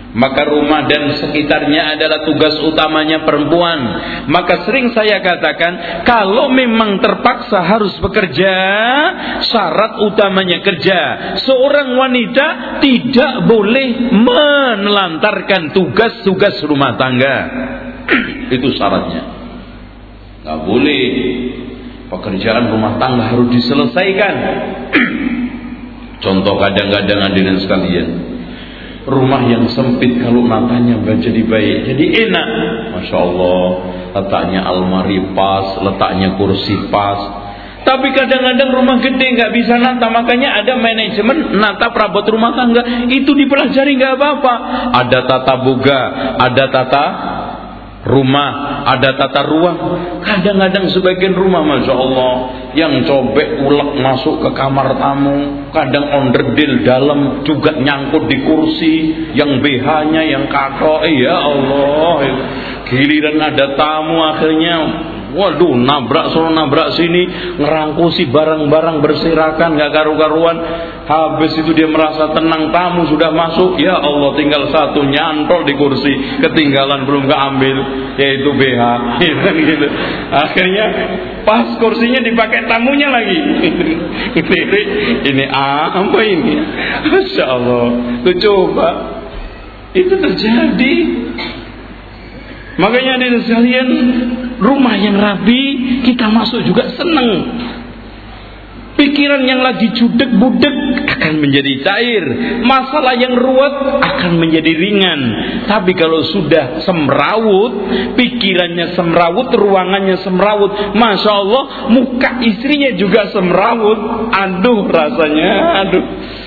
maka rumah dan sekitarnya adalah tugas utamanya perempuan. Maka sering saya katakan, kalau memang terpaksa harus bekerja, syarat utamanya kerja. Seorang wanita tidak boleh menelantarkan tugas-tugas rumah tangga. Itu syaratnya. Gak boleh. Pekerjaan rumah tangga harus diselesaikan. Contoh kadang-kadang hadirin sekalian, rumah yang sempit kalau matanya nggak jadi baik, jadi enak, masya Allah, letaknya almari pas, letaknya kursi pas. Tapi kadang-kadang rumah gede nggak bisa nata, makanya ada manajemen nata perabot rumah tangga. Itu dipelajari nggak apa-apa. Ada tata boga, ada tata rumah, ada tata ruang. Kadang-kadang sebagian rumah, masya Allah, yang cobek ulek masuk ke kamar tamu, kadang onderdil dalam juga nyangkut di kursi, yang B H-nya yang kato. Eh, ya Allah, giliran ada tamu akhirnya, waduh, nabrak sono nabrak sini, ngerangkusi barang-barang berserakan, gak karu-karuan. Habis itu dia merasa tenang, tamu sudah masuk, ya Allah, tinggal satu nyantol di kursi, ketinggalan belum keambil, yaitu B H. Gitu. Akhirnya pas kursinya dipakai tamunya lagi. ini, ini apa ini? Masya Allah. Tuh coba, itu terjadi. Makanya ada sekalian, rumah yang rapi kita masuk juga senang. Pikiran yang lagi judek-budek akan menjadi cair. Masalah yang ruwet akan menjadi ringan. Tapi kalau sudah semrawut, pikirannya semrawut, ruangannya semrawut, masya Allah, muka istrinya juga semrawut. Aduh rasanya, aduh,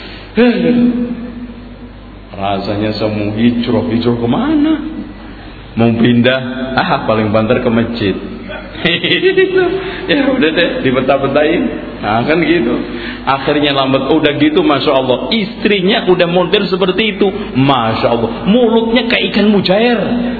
rasanya semua hijrah, hijrah kemana? Mau pindah, ah paling banter ke masjid. Ya udah deh, dibetah-betahin. Nah kan gitu. Akhirnya lambat, udah gitu, masya Allah, istrinya udah model seperti itu, masya Allah, mulutnya kayak ikan mujair.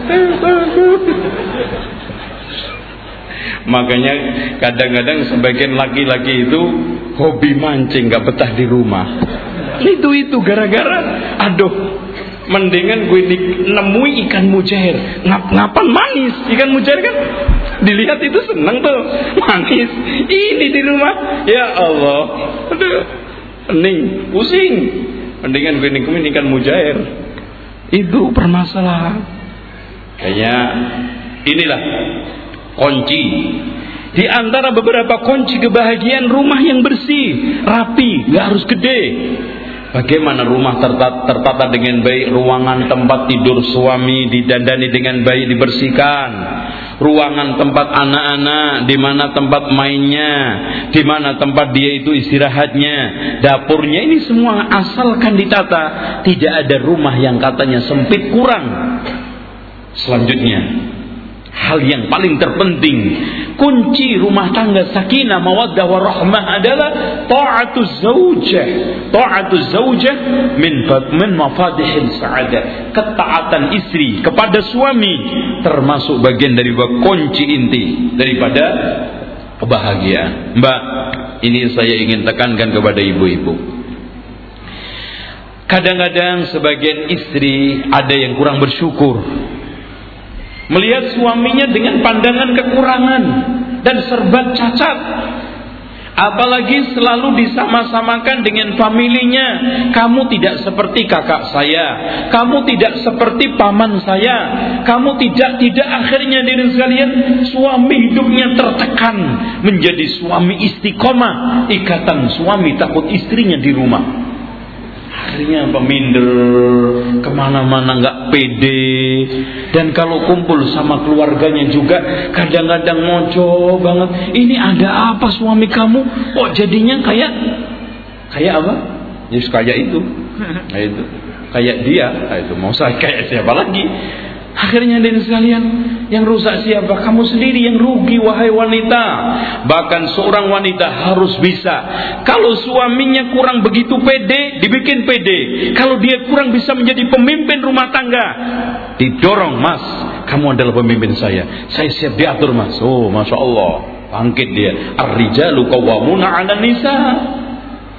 Makanya kadang-kadang sebagian laki-laki itu hobi mancing, gak betah di rumah. Itu itu gara-gara, aduh, mendingan gue nemui ikan mujair. Ngap-ngapan manis. Ikan mujair kan dilihat itu seneng tuh, manis. Ini di rumah, ya Allah, aduh, pening, pusing. Mendingan gue nikmatin ikan mujair. Itu permasalahan. Kayaknya inilah kunci. Di antara beberapa kunci kebahagiaan, rumah yang bersih, rapi, gak harus gede. Bagaimana rumah tertata, tertata dengan baik, ruangan tempat tidur suami didandani dengan baik, dibersihkan. Ruangan tempat anak-anak, di mana tempat mainnya, di mana tempat dia itu istirahatnya, dapurnya, ini semua asalkan ditata. Tidak ada rumah yang katanya sempit kurang. Selanjutnya, hal yang paling terpenting, kunci rumah tangga sakinah, mawaddah warahmah adalah ta'atuz zaujah. Ta'atuz zaujah min min mafadihil sa'adah. Ketaatan istri kepada suami termasuk bagian dari kunci inti daripada kebahagiaan. Mbak, ini saya ingin tekankan kepada ibu-ibu. Kadang-kadang sebagian istri ada yang kurang bersyukur, melihat suaminya dengan pandangan kekurangan dan serba cacat. Apalagi selalu disama-samakan dengan familinya. Kamu tidak seperti kakak saya, kamu tidak seperti paman saya, kamu tidak tidak akhirnya diri sekalian, suami hidupnya tertekan menjadi suami istiqomah. Ikatan suami takut istrinya di rumah. Akhirnya peminder, kemana-mana nggak pede, dan kalau kumpul sama keluarganya juga kadang-kadang mojo banget. Ini ada apa suami kamu? Kok jadinya kayak kayak apa? Yes, kayak itu, kayak itu, kayak dia. Itu mau saya kayak siapa lagi? Akhirnya dari sekalian, yang rusak siapa? Kamu sendiri yang rugi, wahai wanita. Bahkan seorang wanita harus bisa, kalau suaminya kurang begitu pede, dibikin pede. Kalau dia kurang bisa menjadi pemimpin rumah tangga, didorong, mas, kamu adalah pemimpin saya, saya siap diatur, mas. Oh, masya Allah, bangkit dia. Ar-rijalu qawwamuna 'alan nisa.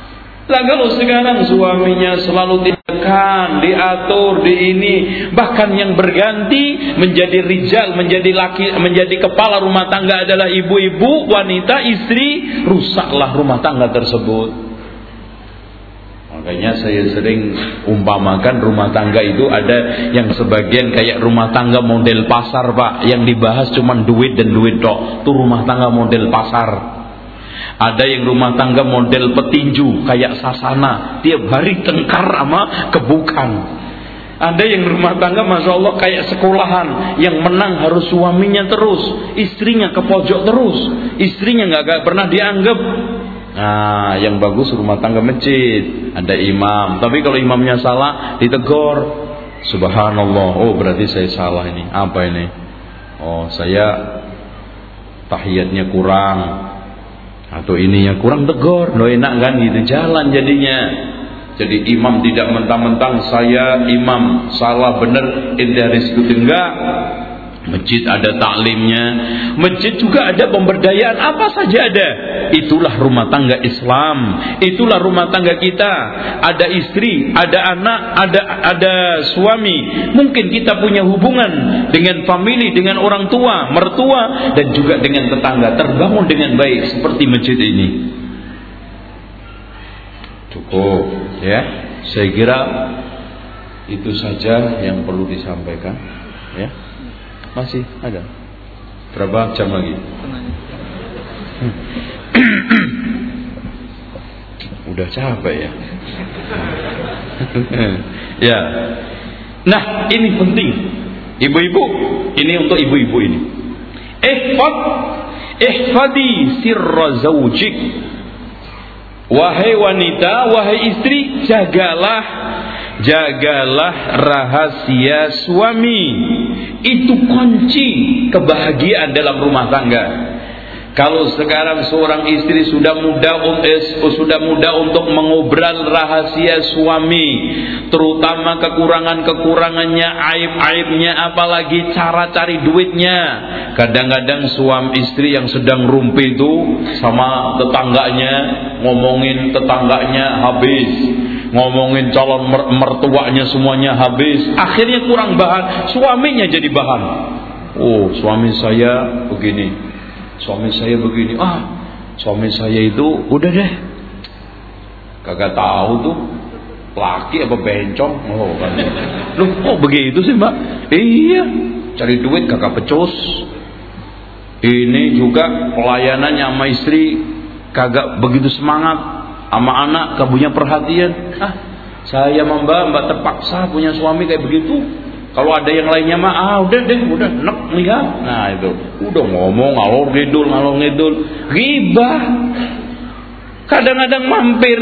Lah kalau sekarang suaminya selalu ditekan, diatur, di ini, bahkan yang berganti menjadi rijal, menjadi laki, menjadi kepala rumah tangga adalah ibu-ibu, wanita, istri, rusaklah rumah tangga tersebut. Makanya saya sering umpamakan rumah tangga itu ada yang sebagian kayak rumah tangga model pasar, Pak, yang dibahas cuman duit dan duit tok. Itu rumah tangga model pasar. Ada yang rumah tangga model petinju kayak Sasana, tiap hari tengkar sama kebukan. Ada yang rumah tangga Masya Allah kayak sekolahan, yang menang harus suaminya terus, istrinya ke pojok terus, istrinya gak, gak pernah dianggap. Nah, yang bagus rumah tangga masjid, ada imam. Tapi kalau imamnya salah ditegur. Subhanallah, oh berarti saya salah ini. Apa ini? Oh, saya tahiyatnya kurang, atau ininya kurang, tegur. Lo enak kan gitu, jalan jadinya. Jadi imam tidak mentang-mentang saya imam salah benar ente harus ikuti, enggak. Masjid ada taklimnya, masjid juga ada pemberdayaan, apa saja ada. Itulah rumah tangga Islam, itulah rumah tangga kita. Ada istri, ada anak, ada ada suami. Mungkin kita punya hubungan dengan famili, dengan orang tua, mertua, dan juga dengan tetangga, terbangun dengan baik seperti masjid ini. Cukup ya, saya kira itu saja yang perlu disampaikan ya. Masih ada berapa jam lagi? Udah capek ya. Ya. Nah, ini penting. Ibu-ibu, ini untuk ibu-ibu ini. Ihfad ihfadi sirra zaujik. Wahai wanita, wahai istri, jagalah jagalah rahasia suami. Itu kunci kebahagiaan dalam rumah tangga. Kalau sekarang seorang istri sudah mudah eh, sudah mudah untuk mengobrol rahasia suami, terutama kekurangan-kekurangannya, aib-aibnya, apalagi cara cari duitnya. Kadang-kadang suami istri yang sedang rumpi itu sama tetangganya, ngomongin tetangganya habis, ngomongin calon mertuanya semuanya habis, akhirnya kurang bahan, suaminya jadi bahan. Oh, suami saya begini, suami saya begini, ah suami saya itu udah deh kagak tahu tuh laki apa bencong. Oh kan, loh kok begitu sih mbak? Iya, cari duit kagak pecus. Ini juga pelayanannya sama istri kagak begitu semangat, sama anak gak punya perhatian. Ah, saya mbak mbak terpaksa punya suami kayak begitu. Kalau ada yang lainnya mah ah udah deh, udah nek lihat. Nah itu udah ngomong ngalor ngidul ngalor ngidul, ghibah. Kadang-kadang mampir,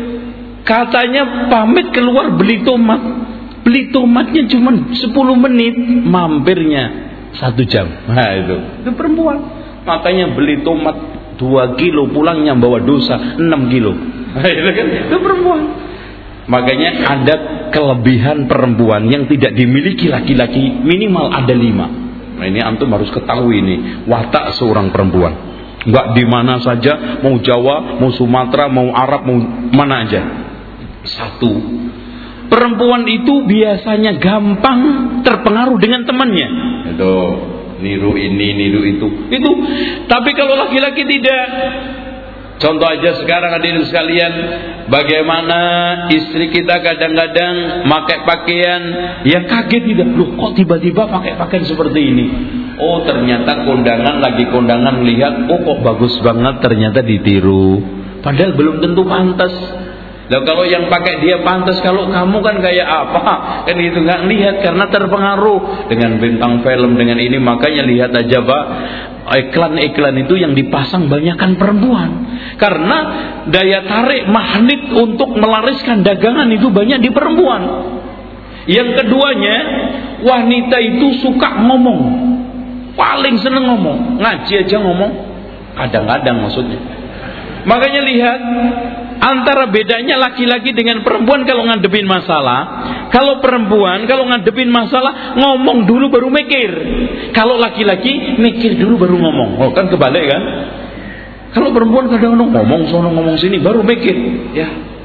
katanya pamit keluar beli tomat, beli tomatnya cuma sepuluh menit, mampirnya satu jam. Nah itu itu perempuan. Makanya beli tomat dua kilo, pulangnya bawa dosa enam kilo. Itu kan itu perempuan. Makanya ada kelebihan perempuan yang tidak dimiliki laki-laki, minimal ada lima. Nah ini antum harus ketahui ini watak seorang perempuan. Enggak di mana saja, mau Jawa, mau Sumatera, mau Arab, mau mana aja. Satu, perempuan itu biasanya gampang terpengaruh dengan temannya. Itu niru ini, niru itu, itu. Tapi kalau laki-laki tidak. Contoh aja sekarang hadirin sekalian, bagaimana istri kita kadang-kadang pakai pakaian yang kaget tidak, loh kok tiba-tiba pakai pakaian seperti ini? Oh ternyata kondangan lagi kondangan lihat, oh kok bagus banget, ternyata ditiru. Padahal belum tentu pantas. Lah kalau yang pakai dia pantas, kalau kamu kan kayak apa? Kan itu nggak lihat karena terpengaruh dengan bintang film, dengan ini. Makanya lihat aja Pak, iklan-iklan itu yang dipasang banyakkan perempuan. Karena daya tarik magnet untuk melariskan dagangan itu banyak di perempuan. Yang keduanya, wanita itu suka ngomong. Paling seneng ngomong, ngaji aja ngomong. Kadang-kadang maksudnya. Makanya lihat antara bedanya laki-laki dengan perempuan kalau ngadepin masalah. Kalau perempuan kalau ngadepin masalah ngomong dulu baru mikir. Kalau laki-laki mikir dulu baru ngomong. Oh kan kebalik kan? Kalau perempuan kadang-kadang ngomong sono ngomong sini baru mikir. Ya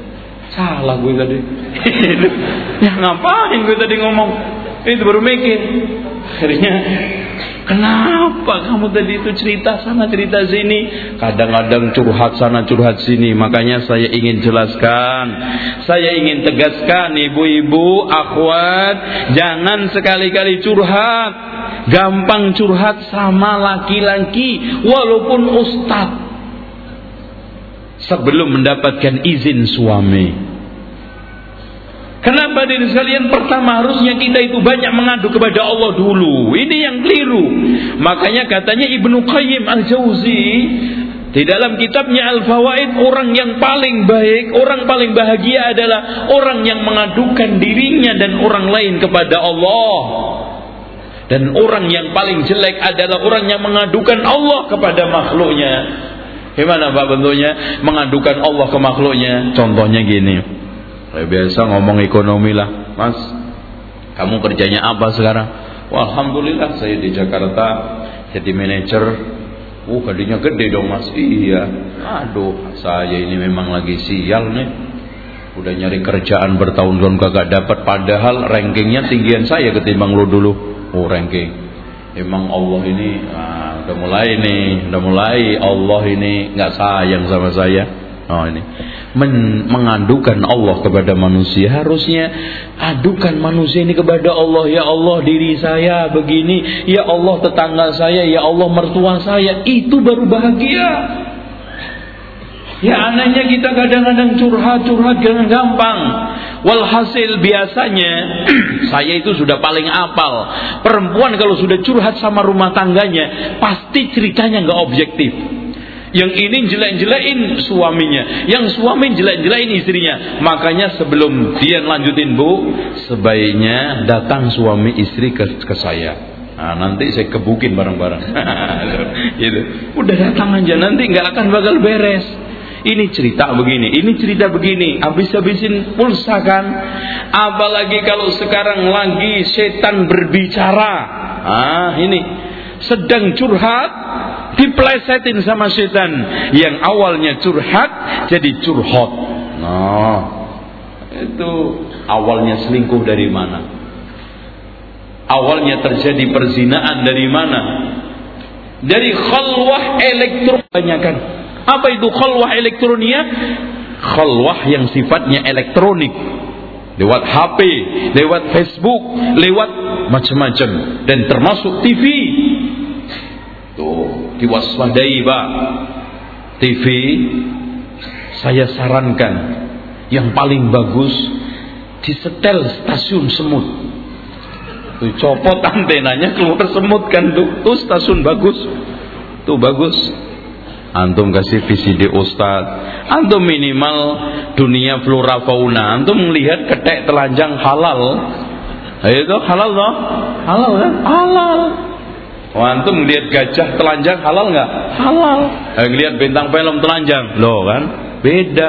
Salah gue tadi. Ya ngapain gue tadi ngomong? Itu baru mikir. Akhirnya, kenapa kamu tadi itu cerita sana cerita sini? Kadang-kadang curhat sana curhat sini. Makanya saya ingin jelaskan, saya ingin tegaskan, ibu-ibu, akhwat, jangan sekali-kali curhat. Gampang curhat sama laki-laki walaupun ustadz, sebelum mendapatkan izin suami. Kenapa diri sekalian? Pertama, harusnya kita itu banyak mengadu kepada Allah dulu. Ini yang keliru. Makanya katanya Ibnu Qayyim Al-Jauzi di dalam kitabnya Al-Fawaid, orang yang paling baik, orang paling bahagia adalah orang yang mengadukan dirinya dan orang lain kepada Allah. Dan orang yang paling jelek adalah orang yang mengadukan Allah kepada makhluknya. Gimana Pak bentuknya? Mengadukan Allah ke makhluknya. Contohnya gini. Saya biasa ngomong ekonomi lah. Mas, kamu kerjanya apa sekarang? Wah, alhamdulillah saya di Jakarta jadi manajer. Uh, gajinya gede dong mas. Iya. Aduh, saya ini memang lagi sial nih. Udah nyari kerjaan bertahun-tahun kagak dapat. Padahal rankingnya tinggian saya ketimbang lo dulu. Oh, ranking. Emang Allah ini ah, udah mulai nih, udah mulai Allah ini nggak sayang sama saya. Oh ini Men, mengadukan Allah kepada manusia. Harusnya adukan manusia ini kepada Allah. Ya Allah, diri saya begini. Ya Allah, tetangga saya. Ya Allah, mertua saya. Itu baru bahagia. Ya anehnya kita kadang-kadang curhat-curhat dengan gampang. Walhasil biasanya saya itu sudah paling apal. Perempuan kalau sudah curhat sama rumah tangganya, pasti ceritanya nggak objektif. Yang ini jelek-jelekin suaminya, yang suami jelek-jelekin istrinya. Makanya sebelum dia lanjutin, Bu, sebaiknya datang suami istri ke, ke saya. Nah, nanti saya kebukin bareng-bareng. Gitu. Udah datang aja, nanti nggak akan bakal beres. Ini cerita begini, ini cerita begini, habis-habisin pulsa kan. Apalagi kalau sekarang lagi setan berbicara. Ah, ini sedang curhat, diplesetin sama setan. Yang awalnya curhat jadi curhot. Nah, itu awalnya selingkuh dari mana? Awalnya terjadi perzinaan dari mana? Dari khalwah elektronik kebanyakan. Apa itu khalwah elektronia? Khalwah yang sifatnya elektronik, lewat H P, lewat Facebook, lewat macam-macam, dan termasuk T V. Tuh, diwaspadai Pak. T V saya sarankan yang paling bagus disetel stasiun semut. Tuh, copot antenanya keluar semut kan tuh. Tuh stasiun bagus. Tuh bagus. Antum kasih V C D Ustaz. Antum minimal dunia flora fauna. Antum melihat ketek telanjang halal. Itu halal loh. Halal kan? Halal. Oh, antum melihat gajah telanjang halal nggak? Halal. Eh, lihat bintang film telanjang, loh kan? Beda.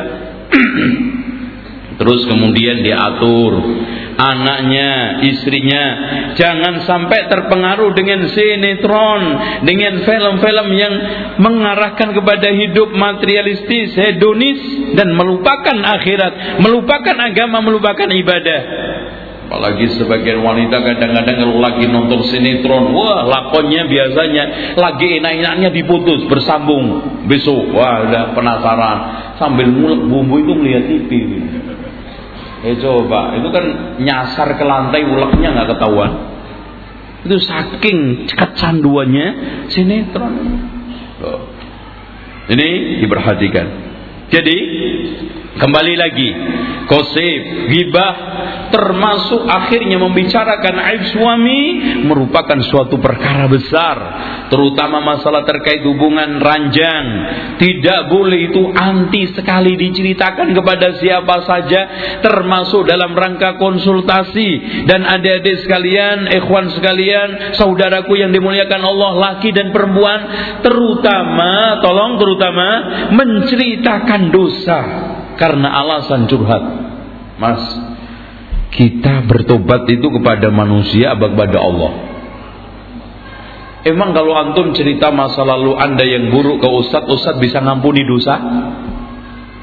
Terus kemudian diatur anaknya, istrinya jangan sampai terpengaruh dengan sinetron, dengan film-film yang mengarahkan kepada hidup materialistis, hedonis, dan melupakan akhirat, melupakan agama, melupakan ibadah. Apalagi sebagian wanita kadang-kadang kalau lagi nonton sinetron, wah lakonnya biasanya lagi enak-enaknya diputus, bersambung besok, wah udah penasaran sambil ngulek bumbu itu melihat T V. Eh coba, itu kan nyasar ke lantai, uleknya nggak ketahuan. Itu saking kecanduannya sinetron. Loh. Ini diperhatikan. Jadi kembali lagi, gosip, ghibah, termasuk akhirnya membicarakan aib suami merupakan suatu perkara besar, terutama masalah terkait hubungan ranjang. Tidak boleh itu anti sekali diceritakan kepada siapa saja, termasuk dalam rangka konsultasi. Dan adik-adik sekalian, ikhwan sekalian, saudaraku yang dimuliakan Allah, laki dan perempuan, terutama, tolong terutama menceritakan dosa karena alasan curhat. Mas, kita bertobat itu kepada manusia apa kepada Allah? Emang kalau antum cerita masa lalu anda yang buruk ke ustadz, ustadz bisa ngampuni dosa?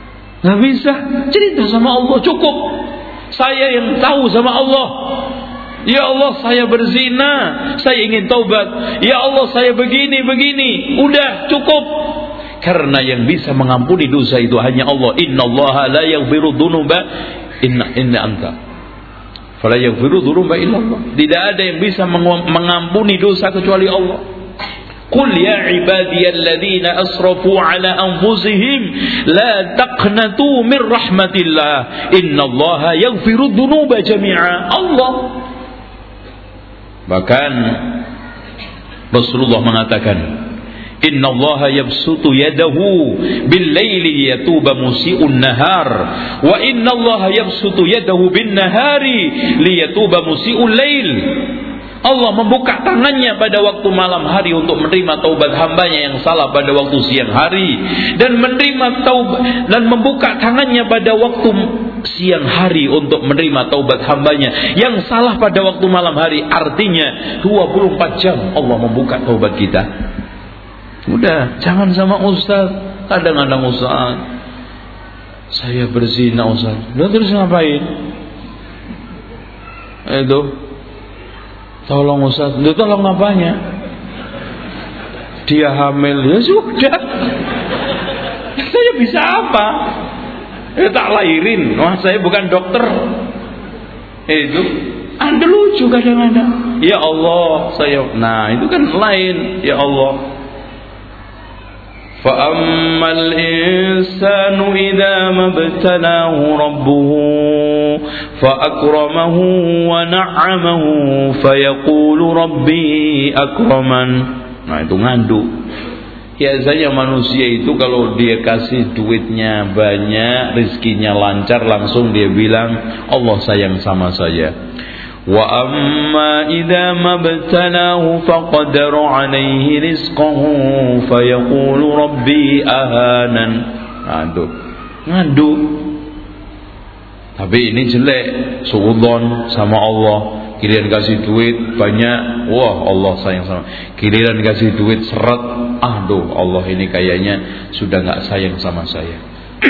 Nggak bisa. Cerita sama Allah cukup. Saya yang tahu sama Allah. Ya Allah, saya berzina, saya ingin taubat. Ya Allah, saya begini begini. Udah cukup. Karena yang bisa mengampuni dosa itu hanya Allah. Innallaha la yaghfiru dzunuba inna inna anta. Fala yaghfiru dzunuba illa Allah. Tidak ada yang bisa mengampuni dosa kecuali Allah. Qul ya ibadiyalladzina asrafu ala anfusihim la taqnatu min rahmatillah innallaha yaghfiru dzunuba jami'a. Allah. Bahkan Rasulullah mengatakan, innallaha yabsutu yadahu bil laili yatuba musii'un nahar wa innallaha yabsutu yadahu bin nahari liyatuba musii'ul lail. Allah membuka tangannya pada waktu malam hari untuk menerima taubat hambanya yang salah pada waktu siang hari, dan menerima taubat dan membuka tangannya pada waktu siang hari untuk menerima taubat hambanya yang salah pada waktu malam hari. Artinya dua puluh empat jam Allah membuka taubat kita. Udah, jangan sama ustaz. Kadang-kadang ustaz, saya berzina ustaz. Lalu terus ngapain? Itu tolong ustaz. Lu tolong apanya? Dia hamil. Ya sudah. Saya bisa apa? Ya tak lahirin. Wah, saya bukan dokter. Itu Anda lucu kadang-kadang. Ya Allah, saya. Nah, itu kan lain. Ya Allah. فَأَمَّا الْإِنسَانُ إِذَا مَا ابْتَلَاهُ رَبُّهُ فَأَكْرَمَهُ وَنَعَّمَهُ فَيَقُولُ رَبِّي أَكْرَمَنِ. Nah, itu nganduk. Biasanya manusia itu kalau dia kasih duitnya banyak, rezekinya lancar, langsung dia bilang Allah sayang sama saya. Wa amma idza mabtalahu faqadara alaihi rizqahu fayaqulu rabbi ahanan. Nganduk. Nganduk. Tapi ini jelek, suudzon sama Allah. Giliran kasih duit banyak, wah Allah sayang sama. Giliran kasih duit seret, aduh Allah ini kayaknya sudah enggak sayang sama saya.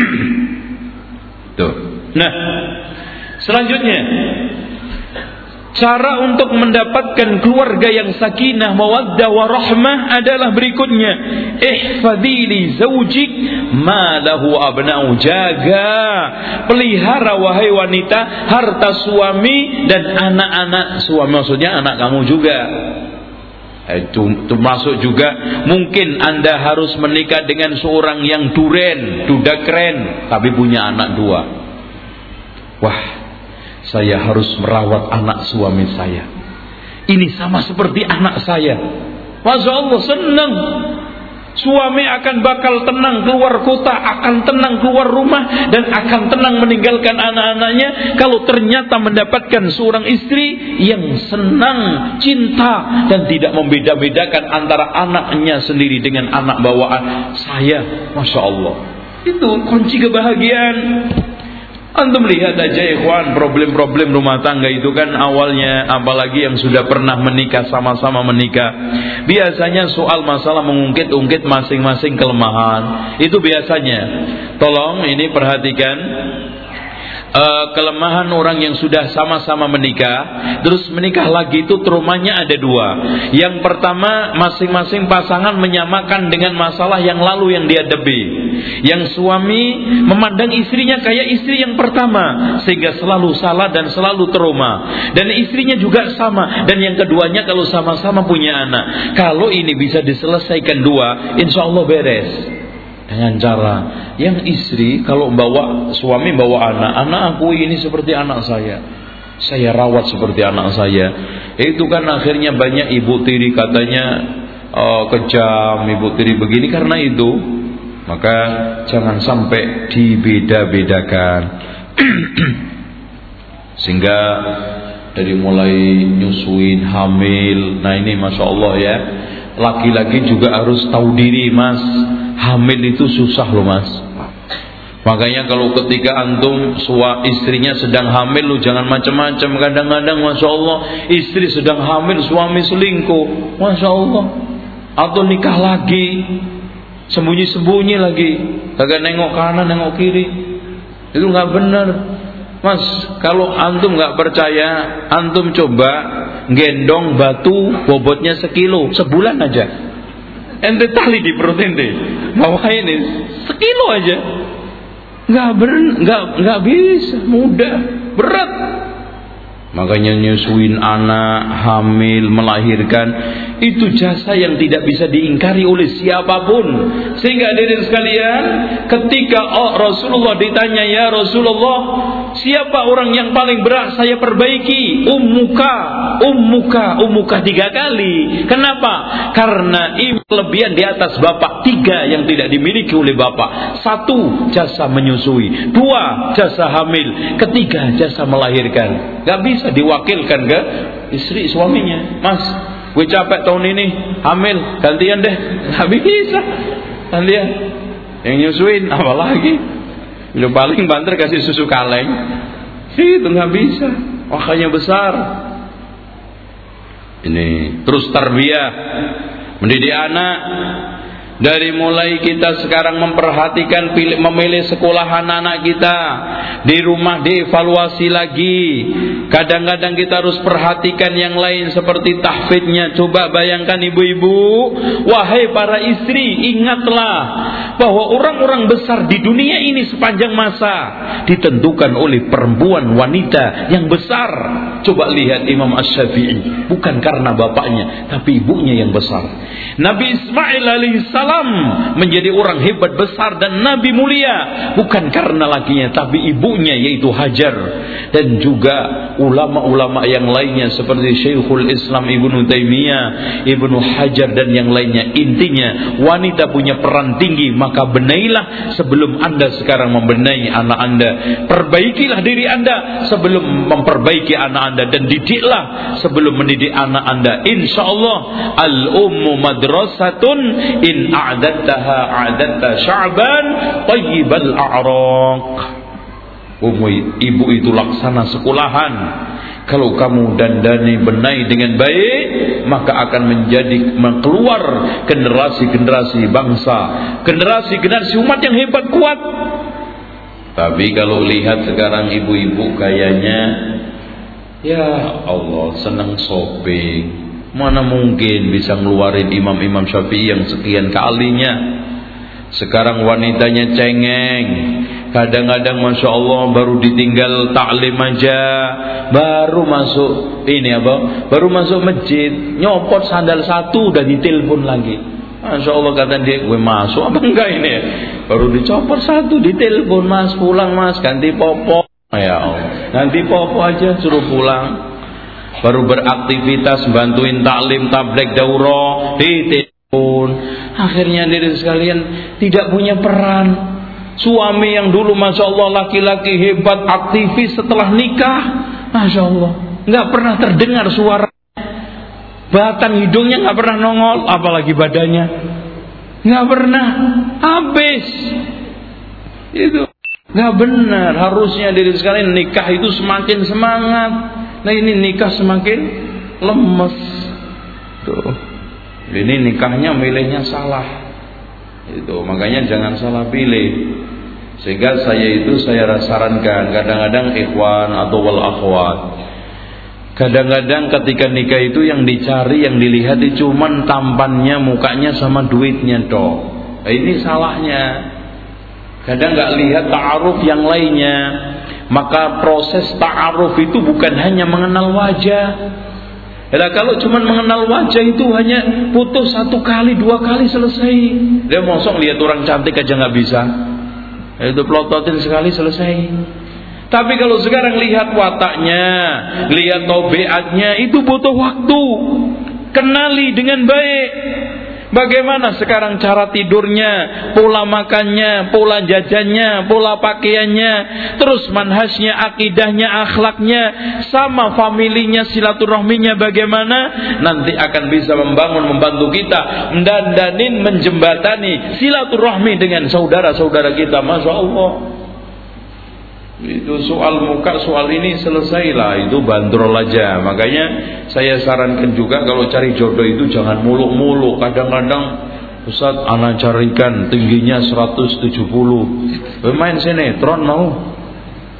Tuh. Nah, selanjutnya cara untuk mendapatkan keluarga yang sakinah, mawaddah, warahmah adalah berikutnya. Ihfadili zaujik ma lahu abna'u. Jaga, pelihara wahai wanita harta suami dan anak-anak suami. Maksudnya anak kamu juga. Itu termasuk juga mungkin Anda harus menikah dengan seorang yang duren, duda keren, tapi punya anak dua. Wah, saya harus merawat anak suami saya. Ini sama seperti anak saya. Masya Allah, senang. Suami akan bakal tenang keluar kota, akan tenang keluar rumah, dan akan tenang meninggalkan anak-anaknya kalau ternyata mendapatkan seorang istri yang senang, cinta, dan tidak membeda-bedakan antara anaknya sendiri dengan anak bawaan saya. Masya Allah, itu kunci kebahagiaan. Antum lihat aja ikhwan, problem-problem rumah tangga itu kan awalnya, apalagi yang sudah pernah menikah, sama-sama menikah, biasanya soal masalah mengungkit-ungkit masing-masing kelemahan. Itu biasanya. Tolong ini perhatikan, uh, kelemahan orang yang sudah sama-sama menikah terus menikah lagi itu traumanya ada dua. Yang pertama, masing-masing pasangan menyamakan dengan masalah yang lalu yang dihadapi. Yang suami memandang istrinya kayak istri yang pertama, sehingga selalu salah dan selalu trauma. Dan istrinya juga sama. Dan yang keduanya kalau sama-sama punya anak, kalau ini bisa diselesaikan dua, insya Allah beres. Dengan cara yang istri kalau bawa, suami bawa anak, anak aku ini seperti anak saya, saya rawat seperti anak saya. Itu kan akhirnya banyak ibu tiri katanya oh, kejam, ibu tiri begini karena itu. Maka jangan sampai dibeda-bedakan. Sehingga dari mulai nyusuin, hamil, nah ini Masya Allah ya, laki-laki juga harus tahu diri mas. Hamil itu susah loh mas. Makanya kalau ketika antum suami istrinya sedang hamil, lu jangan macam-macam. Kadang-kadang Masya Allah istri sedang hamil, suami selingkuh, Masya Allah. Atau nikah lagi, sembunyi-sembunyi lagi, kagak nengok kanan nengok kiri. Itu nggak benar. Mas, kalau antum nggak percaya, antum coba gendong batu bobotnya sekilo sebulan aja. Ente tali di perut ente, bawah ini sekilo aja. Nggak ber, nggak nggak bisa, mudah, berat. Makanya nyusuin anak, hamil, melahirkan, itu jasa yang tidak bisa diingkari oleh siapapun. Sehingga hadirin sekalian, ketika oh, Rasulullah ditanya, ya Rasulullah, siapa orang yang paling berat saya perbaiki? Ummuka, ummuka, ummuka tiga kali. Kenapa? Karena ibu kelebihan di atas bapak. Tiga yang tidak dimiliki oleh bapak. Satu, jasa menyusui. Dua, jasa hamil. Ketiga, jasa melahirkan. Gak bisa diwakilkan ke istri suaminya. Mas, gue capek tahun ini hamil, gantian deh. Gak bisa, gantian. Yang nyusuin apalagi, udah paling banter kasih susu kaleng. Itu gak bisa, makanya besar. Ini terus tarbiyah, mendidik anak. Dari mulai kita sekarang memperhatikan pilih, memilih sekolah anak-anak kita, di rumah dievaluasi lagi. Kadang-kadang kita harus perhatikan yang lain seperti tahfidnya. Coba bayangkan ibu-ibu, wahai para istri, ingatlah bahwa orang-orang besar di dunia ini sepanjang masa ditentukan oleh perempuan wanita yang besar. Coba lihat Imam Asy-Syafi'i, bukan karena bapaknya tapi ibunya yang besar. Nabi Ismail alaihissalam menjadi orang hebat besar dan nabi mulia, bukan karena lakinya tapi ibunya yaitu Hajar. Dan juga ulama-ulama yang lainnya seperti Syekhul Islam Ibnu Taimiyah, Ibnu Hajar dan yang lainnya. Intinya wanita punya peran tinggi, maka benailah sebelum anda sekarang membenahi anak anda. Perbaikilah diri anda sebelum memperbaiki anak anda, dan didiklah sebelum mendidik anak anda. Insyaallah al-ummu madrasatun in a'adattaha a'adatta sya'ban tayyibal a'raq. Ummu, ibu itu laksana sekolahan. Kalau kamu dandani benahi dengan baik, maka akan menjadi keluar generasi-generasi bangsa, generasi-generasi umat yang hebat kuat. Tapi kalau lihat sekarang ibu-ibu kayaknya, ya Allah, senang shopping. Mana mungkin bisa ngeluarin imam-imam Syafi'i yang sekian kalinya. Sekarang wanitanya cengeng. Kadang-kadang Masya Allah baru ditinggal taklim aja, baru masuk ini apa, baru masuk masjid, nyopot sandal satu udah ditelepon lagi. Masya Allah, kata dia, gue masuk apa enggak ini ya? Baru dicopot satu ditelepon, mas pulang mas, ganti popo. Ya Allah, ganti popo aja suruh pulang. Baru beraktivitas bantuin taklim tablek daurah ditelepon. Akhirnya diri sekalian tidak punya peran. Suami yang dulu Masya Allah laki-laki hebat aktivis, setelah nikah Masya Allah nggak pernah terdengar suara, batang hidungnya nggak pernah nongol, apalagi badannya nggak pernah. Habis itu nggak benar. Harusnya diri sekalian nikah itu semakin semangat. Nah ini nikah semakin lemes. Tuh, ini nikahnya milihnya salah. Itu makanya jangan salah pilih. Sehingga saya itu saya sarankan, kadang-kadang ikhwan atau wal akhwat, kadang-kadang ketika nikah itu yang dicari, yang dilihat itu cuman tampannya, mukanya sama duitnya dong. Nah, ini salahnya. Kadang nggak lihat ta'aruf yang lainnya. Maka proses ta'aruf itu bukan hanya mengenal wajah. Nah, kalau cuma mengenal wajah itu hanya putus satu kali, dua kali selesai. Dia mosok lihat orang cantik aja nggak bisa. Itu pelototin sekali selesai. Tapi kalau sekarang lihat wataknya, lihat tabiatnya, itu butuh waktu. Kenali dengan baik. Bagaimana sekarang cara tidurnya, pola makannya, pola jajannya, pola pakaiannya, terus manhajnya, akidahnya, akhlaknya, sama familinya, silaturahminya bagaimana, nanti akan bisa membangun, membantu kita mendandanin, menjembatani silaturahmi dengan saudara-saudara kita. Masya Allah. Itu soal muka, soal ini selesailah, itu bandrol aja. Makanya saya sarankan juga kalau cari jodoh itu jangan muluk-muluk. Kadang-kadang Ustaz, anak carikan tingginya seratus tujuh puluh, main sinetron mau,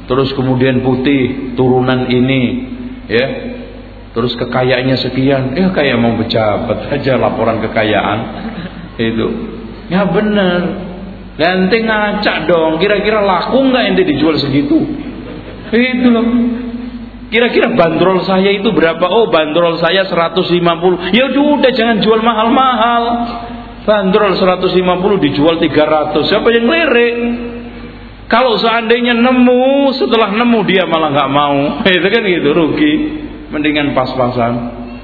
terus kemudian putih, turunan ini, ya, terus kekayaannya sekian, ya kayak mau pejabat aja laporan kekayaan itu, ya bener, nanti ngacak dong, kira-kira laku nggak ente dijual segitu, itu loh. Kira-kira bandrol saya itu berapa? Oh, bandrol saya seratus lima puluh. Ya udah, jangan jual mahal-mahal. Bandrol seratus lima puluh dijual tiga ratus. Siapa yang lirik? Kalau seandainya nemu, setelah nemu dia malah nggak mau. Itu kan gitu, rugi. Mendingan pas-pasan.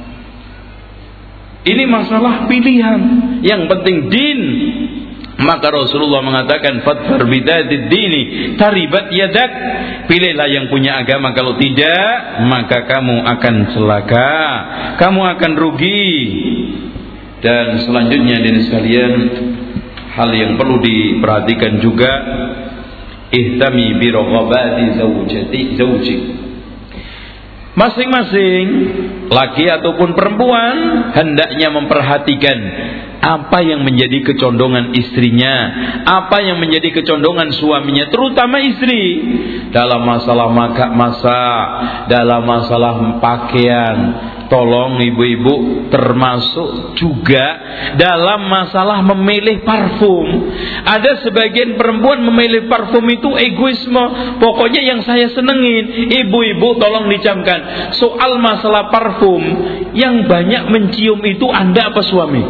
Ini masalah pilihan. Yang penting din. Maka Rasulullah mengatakan fadfar bidadid dini taribat yadak, pilihlah yang punya agama, kalau tidak maka kamu akan celaka, kamu akan rugi. Dan selanjutnya dari sekalian, hal yang perlu diperhatikan juga, ihtami bi raghabati zawjati zawji. Masing-masing laki ataupun perempuan hendaknya memperhatikan apa yang menjadi kecondongan istrinya, apa yang menjadi kecondongan suaminya, terutama istri, dalam masalah masak, dalam masalah pakaian. Tolong ibu-ibu, termasuk juga dalam masalah memilih parfum. Ada sebagian perempuan memilih parfum itu egoisme. Pokoknya yang saya senengin. Ibu-ibu tolong dicamkan, soal masalah parfum, yang banyak mencium itu Anda apa suami?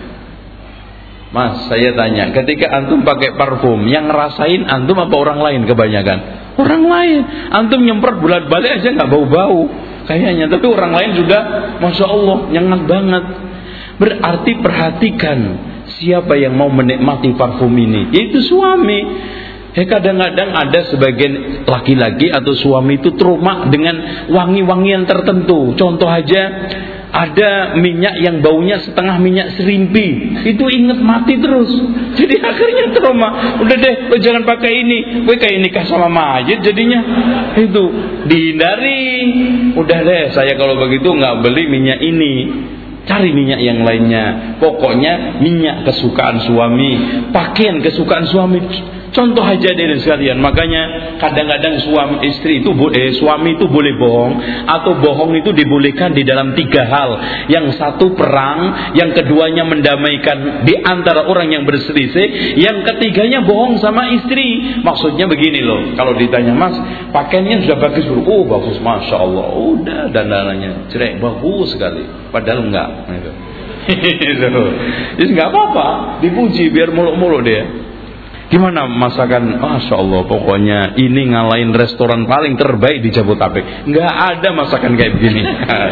Mas, saya tanya, ketika antum pakai parfum, yang ngerasain antum apa orang lain kebanyakan? Orang lain. Antum nyemprot bulat-balik aja nggak bau-bau kayaknya, tapi orang lain sudah masya Allah nyengat banget. Berarti perhatikan siapa yang mau menikmati parfum ini, yaitu suami. Ya, kadang-kadang ada sebagian laki-laki atau suami itu trauma dengan wangi-wangian tertentu. Contoh aja, ada minyak yang baunya setengah minyak serimpi, itu inget mati terus. Jadi akhirnya trauma. Udah deh, lo jangan pakai ini, gue kayak nikah sama mayit jadinya. Itu dihindari. Udah deh, saya kalau begitu nggak beli minyak ini, cari minyak yang lainnya. Pokoknya minyak kesukaan suami, pakaian kesukaan suami. Contoh aja dari sekalian. Makanya kadang-kadang suami istri itu eh, suami itu boleh bohong, atau bohong itu dibolehkan di dalam tiga hal. Yang satu perang, yang keduanya mendamaikan di antara orang yang berselisih, yang ketiganya bohong sama istri. Maksudnya begini loh, kalau ditanya, Mas, pakaiannya sudah bagus, oh bagus, masya Allah, udah dandanannya cerek, bagus sekali, padahal enggak. Gitu. Jadi nggak apa-apa, dipuji biar muluk-muluk dia. Gimana masakan? Masya Allah, pokoknya ini ngalahin restoran paling terbaik di Jabodetabek. Nggak ada masakan kayak begini.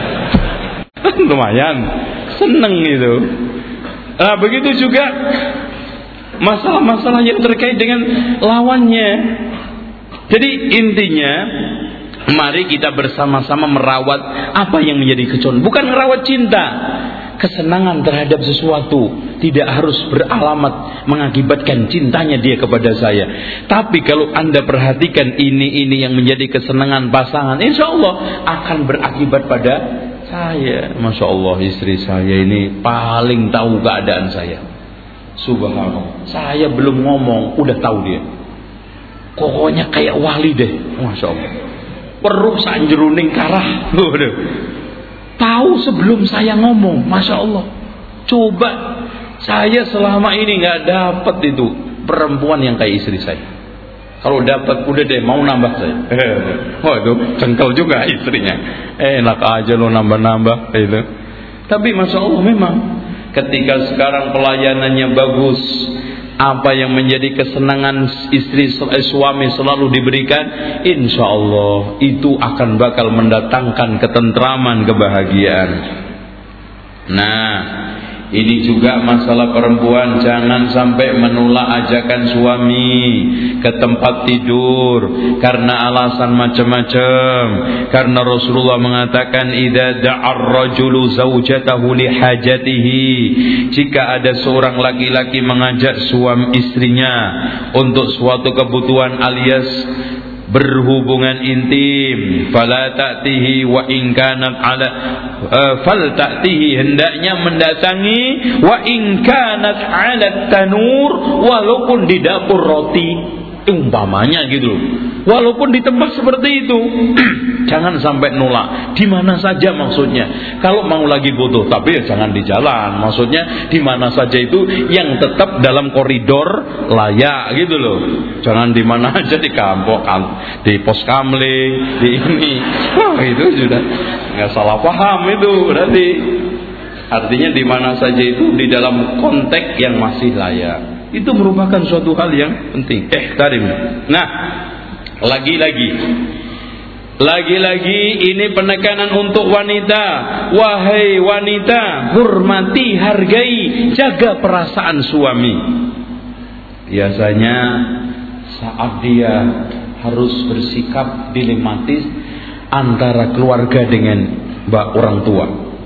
Lumayan, seneng itu. Nah, begitu juga masalah-masalah yang terkait dengan lawannya. Jadi intinya, mari kita bersama-sama merawat apa yang menjadi kecondongan. Bukan merawat cinta. Kesenangan terhadap sesuatu tidak harus beralamat mengakibatkan cintanya dia kepada saya. Tapi kalau Anda perhatikan ini-ini yang menjadi kesenangan pasangan, insya Allah akan berakibat pada saya. Masya Allah, istri saya ini paling tahu keadaan saya. Subhanallah, saya belum ngomong udah tahu dia. Pokoknya kayak wali deh. Masya Allah, perut sanjeruning karah. Waduh, tahu sebelum saya ngomong, masya Allah. Coba saya selama ini nggak dapat itu perempuan yang kayak istri saya. Kalau dapat, udah deh mau nambah saya. Waduh, cengkel juga istrinya. Enak aja lo nambah-nambah itu. Tapi masya Allah memang ketika sekarang pelayanannya bagus, apa yang menjadi kesenangan istri suami selalu diberikan, insya Allah itu akan bakal mendatangkan ketentraman, kebahagiaan. Nah, ini juga masalah perempuan, jangan sampai menolak ajakan suami ke tempat tidur karena alasan macam-macam. Karena Rasulullah mengatakan, idza da'ar rajulu zaujatahu li hajatihi, jika ada seorang laki-laki mengajak suami istrinya untuk suatu kebutuhan alias berhubungan intim, fala ta'tihi wa in kanat ala uh, fal ta'tihi, hendaknya mendatangi, wa in kanat ala tanur, walaupun di dapur roti. umpamanya gitu. Walaupun di tempat seperti itu, jangan sampai nolak. Di mana saja maksudnya. Kalau mau lagi butuh, tapi ya jangan di jalan. Maksudnya di mana saja itu yang tetap dalam koridor layak gitu loh. Jangan di mana aja, di kampung, di pos kamling, di ini. Wah, itu sudah nggak salah paham itu berarti. Artinya di mana saja itu di dalam konteks yang masih layak. Itu merupakan suatu hal yang penting. Eh, tarim. Nah, lagi-lagi Lagi-lagi ini penekanan untuk wanita. Wahai wanita, hormati, hargai, jaga perasaan suami. Biasanya saat dia harus bersikap dilematis antara keluarga dengan mbak orang tua.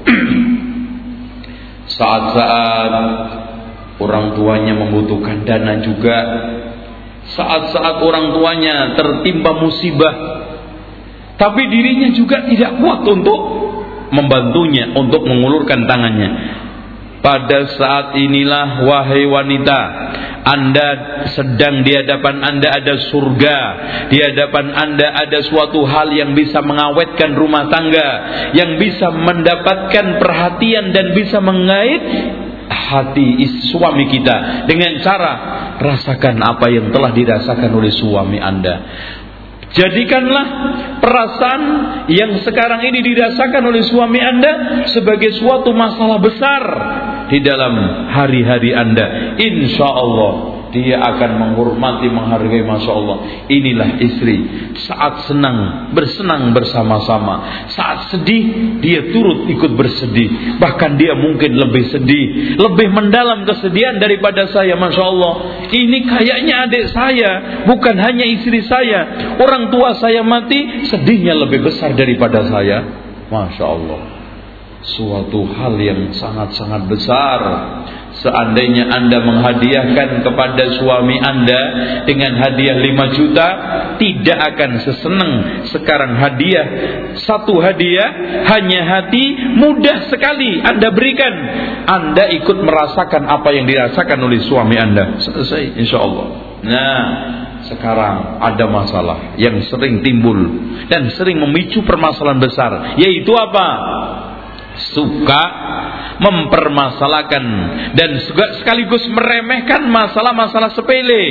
Saat-saat orang tuanya membutuhkan dana juga, saat-saat orang tuanya tertimpa musibah, tapi dirinya juga tidak kuat untuk membantunya, untuk mengulurkan tangannya. Pada saat inilah wahai wanita, Anda sedang di hadapan Anda ada surga, di hadapan Anda ada suatu hal yang bisa mengawetkan rumah tangga, yang bisa mendapatkan perhatian dan bisa mengait hati suami kita dengan cara rasakan apa yang telah dirasakan oleh suami Anda. Jadikanlah perasaan yang sekarang ini dirasakan oleh suami Anda sebagai suatu masalah besar di dalam hari-hari Anda. Insya Allah dia akan menghormati, menghargai. Masya Allah, inilah istri. Saat senang, bersenang bersama-sama. Saat sedih, dia turut ikut bersedih. Bahkan dia mungkin lebih sedih, lebih mendalam kesedihan daripada saya. Masya Allah, ini kayaknya adik saya, bukan hanya istri saya. Orang tua saya mati, sedihnya lebih besar daripada saya. Masya Allah, suatu hal yang sangat-sangat besar. Seandainya Anda menghadiahkan kepada suami Anda dengan hadiah lima juta, tidak akan sesenang sekarang hadiah. Satu hadiah, hanya hati, mudah sekali Anda berikan. Anda ikut merasakan apa yang dirasakan oleh suami Anda. Selesai, insya Allah. Nah, sekarang ada masalah yang sering timbul dan sering memicu permasalahan besar, yaitu apa? Suka mempermasalahkan dan sekaligus meremehkan masalah-masalah sepele.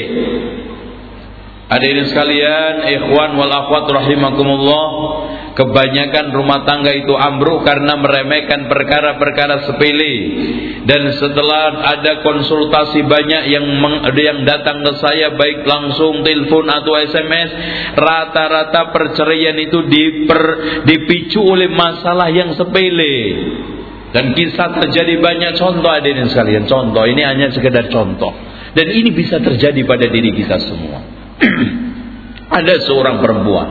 Hadirin sekalian, ikhwan wal akhwat rahimakumullah, kebanyakan rumah tangga itu ambruk karena meremehkan perkara-perkara sepele. Dan setelah ada konsultasi banyak yang meng, yang datang ke saya, baik langsung, telepon atau S M S, rata-rata perceraian itu diper, dipicu oleh masalah yang sepele. Dan kisah terjadi banyak contoh, hadirin sekalian. Contoh ini hanya sekedar contoh, dan ini bisa terjadi pada diri kita semua. Ada seorang perempuan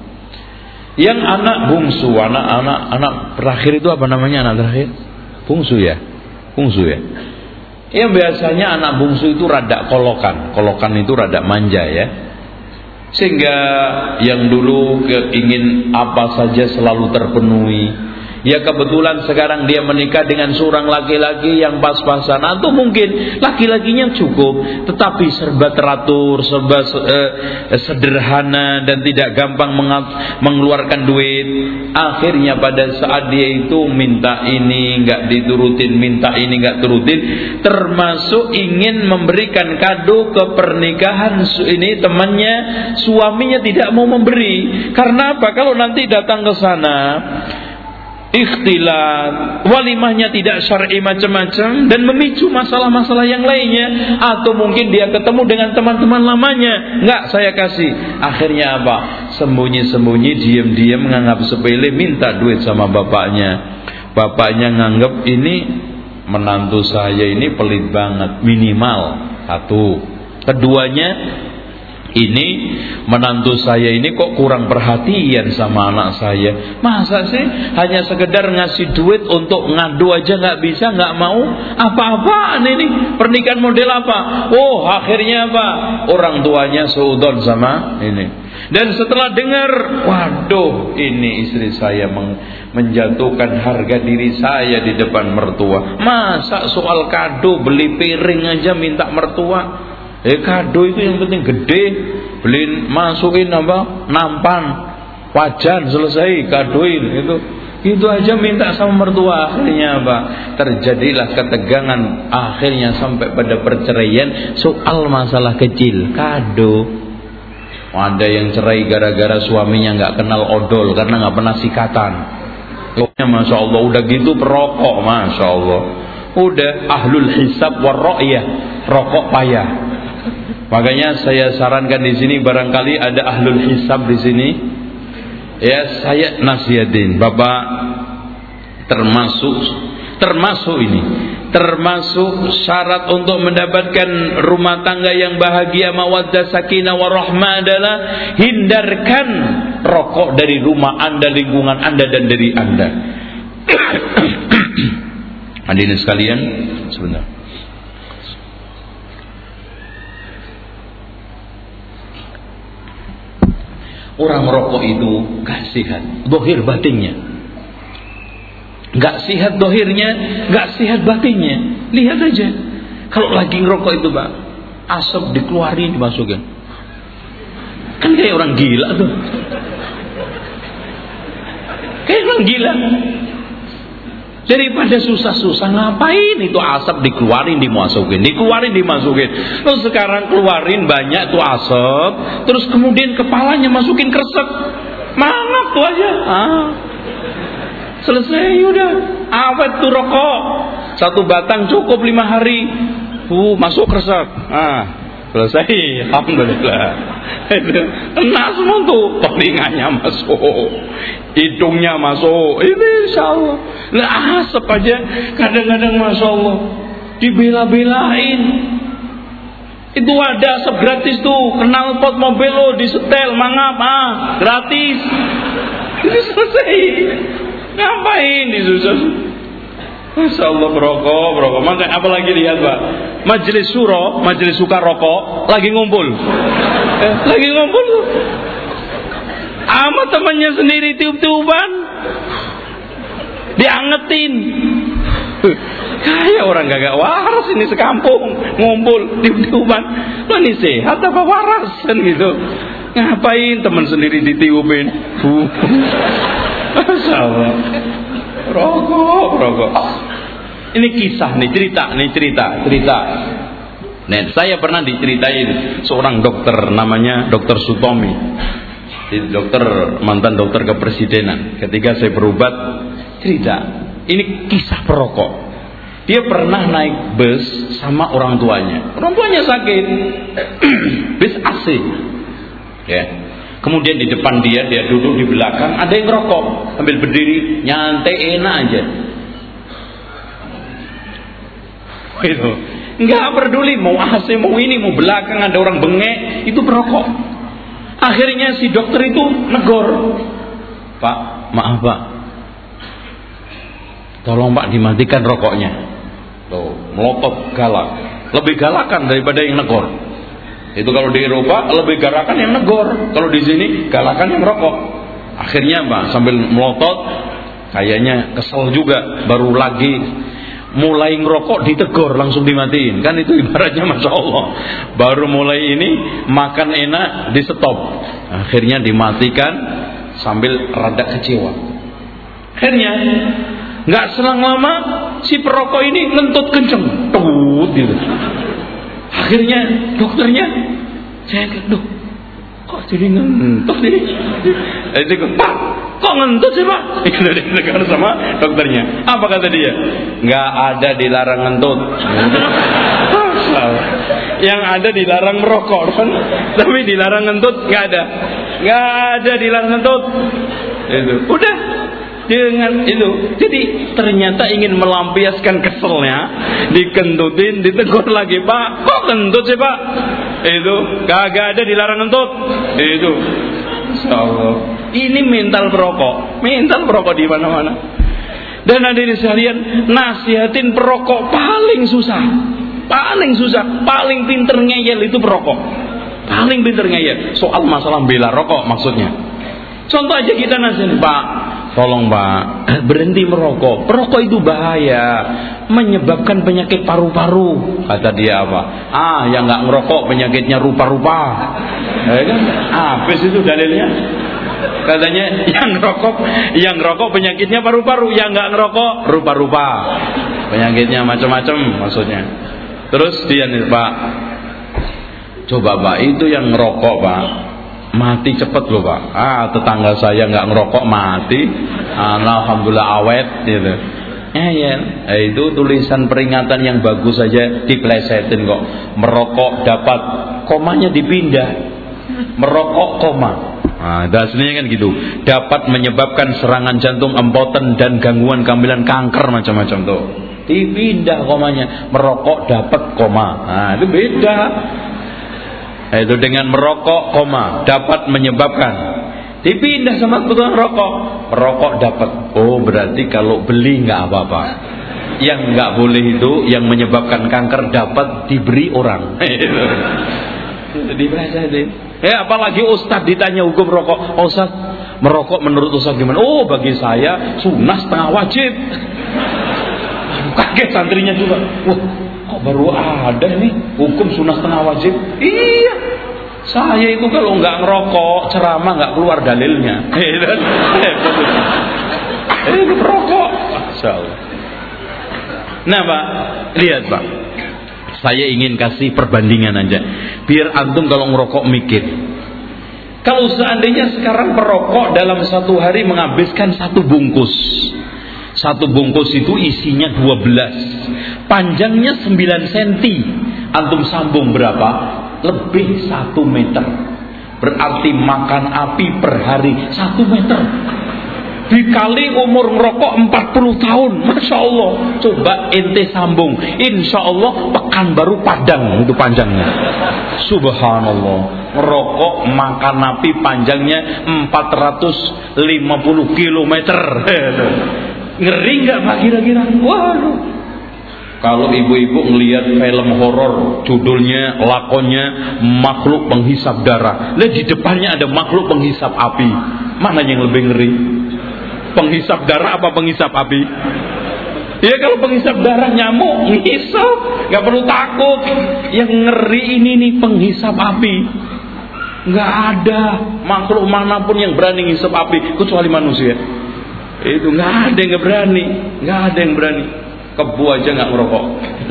yang anak bungsu, anak-anak anak terakhir itu apa namanya, anak terakhir? Bungsu ya, bungsu ya. Yang biasanya anak bungsu itu rada kolokan, kolokan itu rada manja ya. Sehingga yang dulu ingin apa saja selalu terpenuhi. Ya kebetulan sekarang dia menikah dengan seorang laki-laki yang pas-pasan, atau mungkin laki-lakinya cukup tetapi serba teratur, serba eh, sederhana dan tidak gampang mengeluarkan duit. Akhirnya pada saat dia itu minta ini nggak diturutin, minta ini nggak turutin, termasuk ingin memberikan kado ke pernikahan ini temannya, suaminya tidak mau memberi. Karena apa? Kalau nanti datang ke sana ikhtilat, walimahnya tidak syar'i macam-macam dan memicu masalah-masalah yang lainnya, atau mungkin dia ketemu dengan teman-teman lamanya, enggak saya kasih. Akhirnya apa? Sembunyi-sembunyi, diam-diam, menganggap sepele, minta duit sama bapaknya. Bapaknya nganggap ini menantu saya ini pelit banget, minimal satu. Keduanya, ini menantu saya ini kok kurang perhatian sama anak saya. Masa sih hanya sekedar ngasih duit untuk ngadu aja nggak bisa, nggak mau? Apa-apaan ini? Pernikahan model apa? Oh, akhirnya apa? Orang tuanya seudon sama ini. Dan setelah dengar, waduh, ini istri saya menjatuhkan harga diri saya di depan mertua. Masa soal kado beli piring aja minta mertua? Eh kado itu yang penting gede, beliin, masukin apa? Nampan, wajan, selesai, kadoin itu. Itu aja minta sama mertua. Akhirnya apa? Terjadilah ketegangan, akhirnya sampai pada perceraian soal masalah kecil, kado. Ada yang cerai gara-gara suaminya nggak kenal odol karena nggak pernah sikatan. Masya Allah, udah gitu perokok, Masya Allah. Udah ahlul hisab warro'yah, rokok payah. Makanya saya sarankan di sini, barangkali ada ahlul hisab di sini. Ya, saya nasihatin Bapak, termasuk termasuk ini termasuk syarat untuk mendapatkan rumah tangga yang bahagia, mawaddah, sakinah, warahmah adalah hindarkan rokok dari rumah Anda, lingkungan Anda, dan dari Anda. Hadirin sekalian, sebentar. Orang merokok itu gak sehat dohir batinnya, gak sehat dohirnya, gak sehat batinnya. Lihat aja, kalau lagi ngerokok itu Pak, asap dikeluarin, dimasukin, kan kayak orang gila tuh, kayak orang gila. Daripada susah-susah, ngapain itu asap dikeluarin, dimasukin, dikeluarin, dimasukin. Terus sekarang keluarin banyak tuh asap, terus kemudian kepalanya masukin kresek, mangap tuh aja. Ah. Selesai udah, awet tuh rokok. Satu batang cukup lima hari. Uh, masuk kresek. Ah, selesai. Alhamdulillah. Kena semua tuh, telinganya masuk, hidungnya masuk, ini insya Allah. Lah asap aja kadang-kadang Masya Allah dibela-belain. Itu ada asap gratis tuh, kenal pot mobil lo disetel, mangap, ah gratis. Ini selesai. Ngapain disusah? Masya Allah, berokok, berokok. Maka apalagi lihat Pak, majelis suro, majelis suka rokok, lagi ngumpul, eh, lagi ngumpul tuh, sama temannya sendiri tiup-tiupan, diangetin. Kayak orang gak waras ini sekampung ngumpul tiup-tiupan. Lo ini sehat apa waras kan gitu? Ngapain teman sendiri ditiupin? Masya Allah, rokok, rokok. Ini kisah nih, cerita nih, cerita, cerita. Nah, saya pernah diceritain seorang dokter namanya Dokter Sutomi, dokter mantan dokter kepresidenan. Ketika saya berobat, cerita. Ini kisah perokok. Dia pernah naik bus sama orang tuanya. Orang tuanya sakit, bus A C. Ya. Kemudian di depan dia, dia duduk di belakang, ada yang ngerokok sambil berdiri, nyantai enak aja. Itu nggak peduli mau A C mau ini mau belakang ada orang bengek, itu perokok. Akhirnya si dokter itu negor, Pak, maaf Pak, tolong Pak dimatikan rokoknya. Tuh, melotot galak, lebih galakan daripada yang negor. Itu kalau di Eropa lebih galakan yang negor, kalau di sini galakan yang merokok. Akhirnya Pak sambil melotot, kayaknya kesel juga, baru lagi mulai ngerokok ditegur langsung dimatiin. Kan itu ibaratnya Masya Allah, baru mulai ini makan enak di stop, akhirnya dimatikan sambil rada kecewa. Akhirnya nggak selang lama si perokok ini ngentut kenceng, tut gitu. Akhirnya dokternya cek, duh kok jadi ngentut ini? Itu Pak, kok ngentut sih Pak? Itu ditegur sama dokternya. Apa kata dia? Nggak ada dilarang ngentut. Yang ada dilarang merokok kan? Tapi dilarang ngentut nggak ada. Nggak ada dilarang ngentut. Itu udah dengan itu. Jadi ternyata ingin melampiaskan keselnya, dikentutin, ditegur lagi, Pak, kok kentut sih Pak? Itu kagak ada dilarang ngentut. Itu insyaallah. Ini mental perokok, mental perokok di mana-mana. Dan hadirin sekalian, nasihatin perokok paling susah, paling susah, paling pinter ngeyel itu perokok, paling pinter ngeyel. Soal masalah bela rokok maksudnya. Contoh aja kita nasihatin, Pak, tolong Pak, berhenti merokok. Perokok itu bahaya, menyebabkan penyakit paru-paru. Kata dia apa? Ah, yang nggak ngerokok penyakitnya rupa-rupa. Ya kan? Habis itu dalilnya. Katanya yang ngerokok, yang ngerokok penyakitnya paru-paru, yang nggak ngerokok rupa-rupa. Penyakitnya macam-macam maksudnya. Terus dia nih Pak, coba Pak, itu yang ngerokok Pak, mati cepet loh Pak. Ah, tetangga saya nggak ngerokok mati, alhamdulillah awet gitu. Eh ya, eh, itu tulisan peringatan yang bagus saja diplesetin kok. Merokok dapat, komanya dipindah. Merokok koma. Nah, aslinya kan gitu. Dapat menyebabkan serangan jantung, empoten dan gangguan kehamilan, kanker macam-macam tuh. Dipindah komanya. Merokok dapat koma. Nah, itu beda. Itu dengan merokok koma dapat menyebabkan, dipindah sama tukang rokok, merokok dapat. Oh, berarti kalau beli nggak apa-apa. Yang nggak boleh itu yang menyebabkan kanker dapat diberi orang. Jadi bahasa deh. Ya, apalagi ustaz ditanya hukum rokok. Oh, ustaz, merokok menurut ustaz gimana? Oh, bagi saya sunnah setengah wajib. Kaget santrinya juga. Wah, kok baru ada nih hukum sunnah setengah wajib? Iya, saya itu kalau nggak ngerokok ceramah nggak keluar dalilnya. Ini merokok. Nah Pak, lihat Pak, saya ingin kasih perbandingan aja, biar antum kalau ngerokok mikir. Kalau seandainya sekarang perokok dalam satu hari menghabiskan satu bungkus. Satu bungkus itu isinya dua belas, panjangnya sembilan sentimeter. Antum sambung berapa? Lebih satu meter. Berarti makan api per hari satu meter. Dikali umur ngerokok empat puluh tahun, Masya Allah. Coba ente sambung, Insya Allah pekan baru Padang itu panjangnya. Subhanallah. Ngerokok makan api panjangnya empat ratus lima puluh kilometer. Ngeri nggak Pak kira-kira? Waduh. Kalau ibu-ibu ngelihat film horor, judulnya, lakonnya makhluk penghisap darah. Lihat di depannya ada makhluk penghisap api. Mana yang lebih ngeri? Penghisap darah apa penghisap api? Ya kalau penghisap darah nyamuk ngisap, nggak perlu takut. Yang ngeri ini nih penghisap api. Nggak ada makhluk manapun yang berani ngisap api kecuali manusia. Itu nggak ada yang berani, nggak ada yang berani. Kebu aja nggak ngerokok.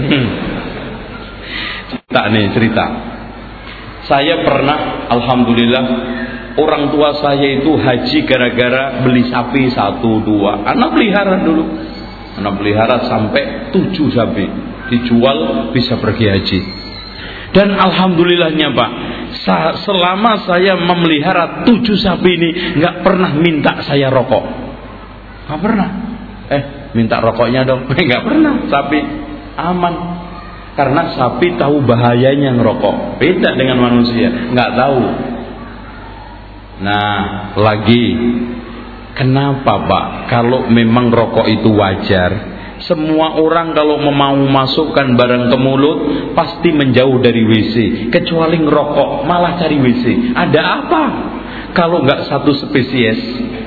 Cerita nih cerita. Saya pernah, alhamdulillah, orang tua saya itu haji gara-gara beli sapi satu dua. Anak pelihara dulu, anak pelihara sampai tujuh sapi, dijual bisa pergi haji. Dan alhamdulillahnya Pak, selama saya memelihara tujuh sapi ini nggak pernah minta saya rokok. Nggak pernah. Eh, minta rokoknya dong. Nggak pernah. Sapi aman. Karena sapi tahu bahayanya ngerokok. Beda dengan manusia, nggak tahu. Nah, lagi, kenapa Pak? Kalau memang rokok itu wajar, semua orang kalau mau masukkan barang ke mulut pasti menjauh dari W C. Kecuali ngerokok, malah cari W C. Ada apa? Kalau nggak satu spesies.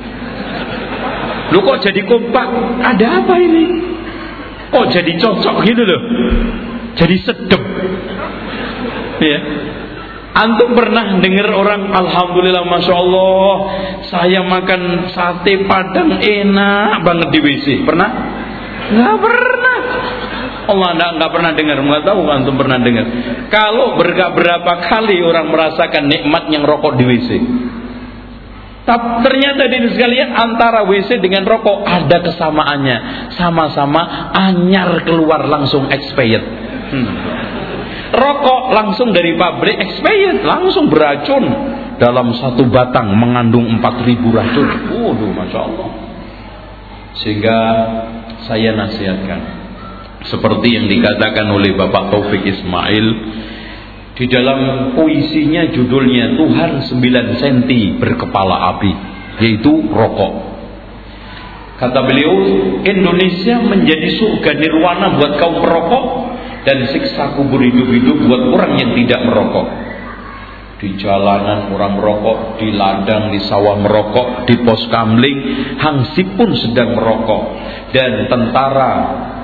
Lu kok jadi kompak? Ada apa ini? Kok jadi cocok gitu loh? Jadi sedep. Ya. Antum pernah dengar orang alhamdulillah Masya Allah saya makan sate Padang enak banget di W C? Pernah? Nggak pernah. Allah nggak nggak pernah dengar, nggak tahu antum pernah dengar. Kalau berapa kali orang merasakan nikmatnya rokok di W C? Tapi ternyata di sekalian antara W C dengan rokok ada kesamaannya, sama-sama anyar keluar langsung expired. Hmm. Rokok langsung dari pabrik expired, langsung beracun. Dalam satu batang mengandung empat ribu racun. Waduh, Masya Allah. Sehingga saya nasihatkan, seperti yang dikatakan oleh Bapak Taufik Ismail di dalam puisinya, judulnya Tuhan sembilan sentimeter berkepala api, yaitu rokok. Kata beliau, Indonesia menjadi surga nirwana buat kaum perokok dan siksa kubur hidup-hidup buat orang yang tidak merokok. Di jalanan orang merokok, di ladang, di sawah merokok, di pos kamling, hansip pun sedang merokok. Dan tentara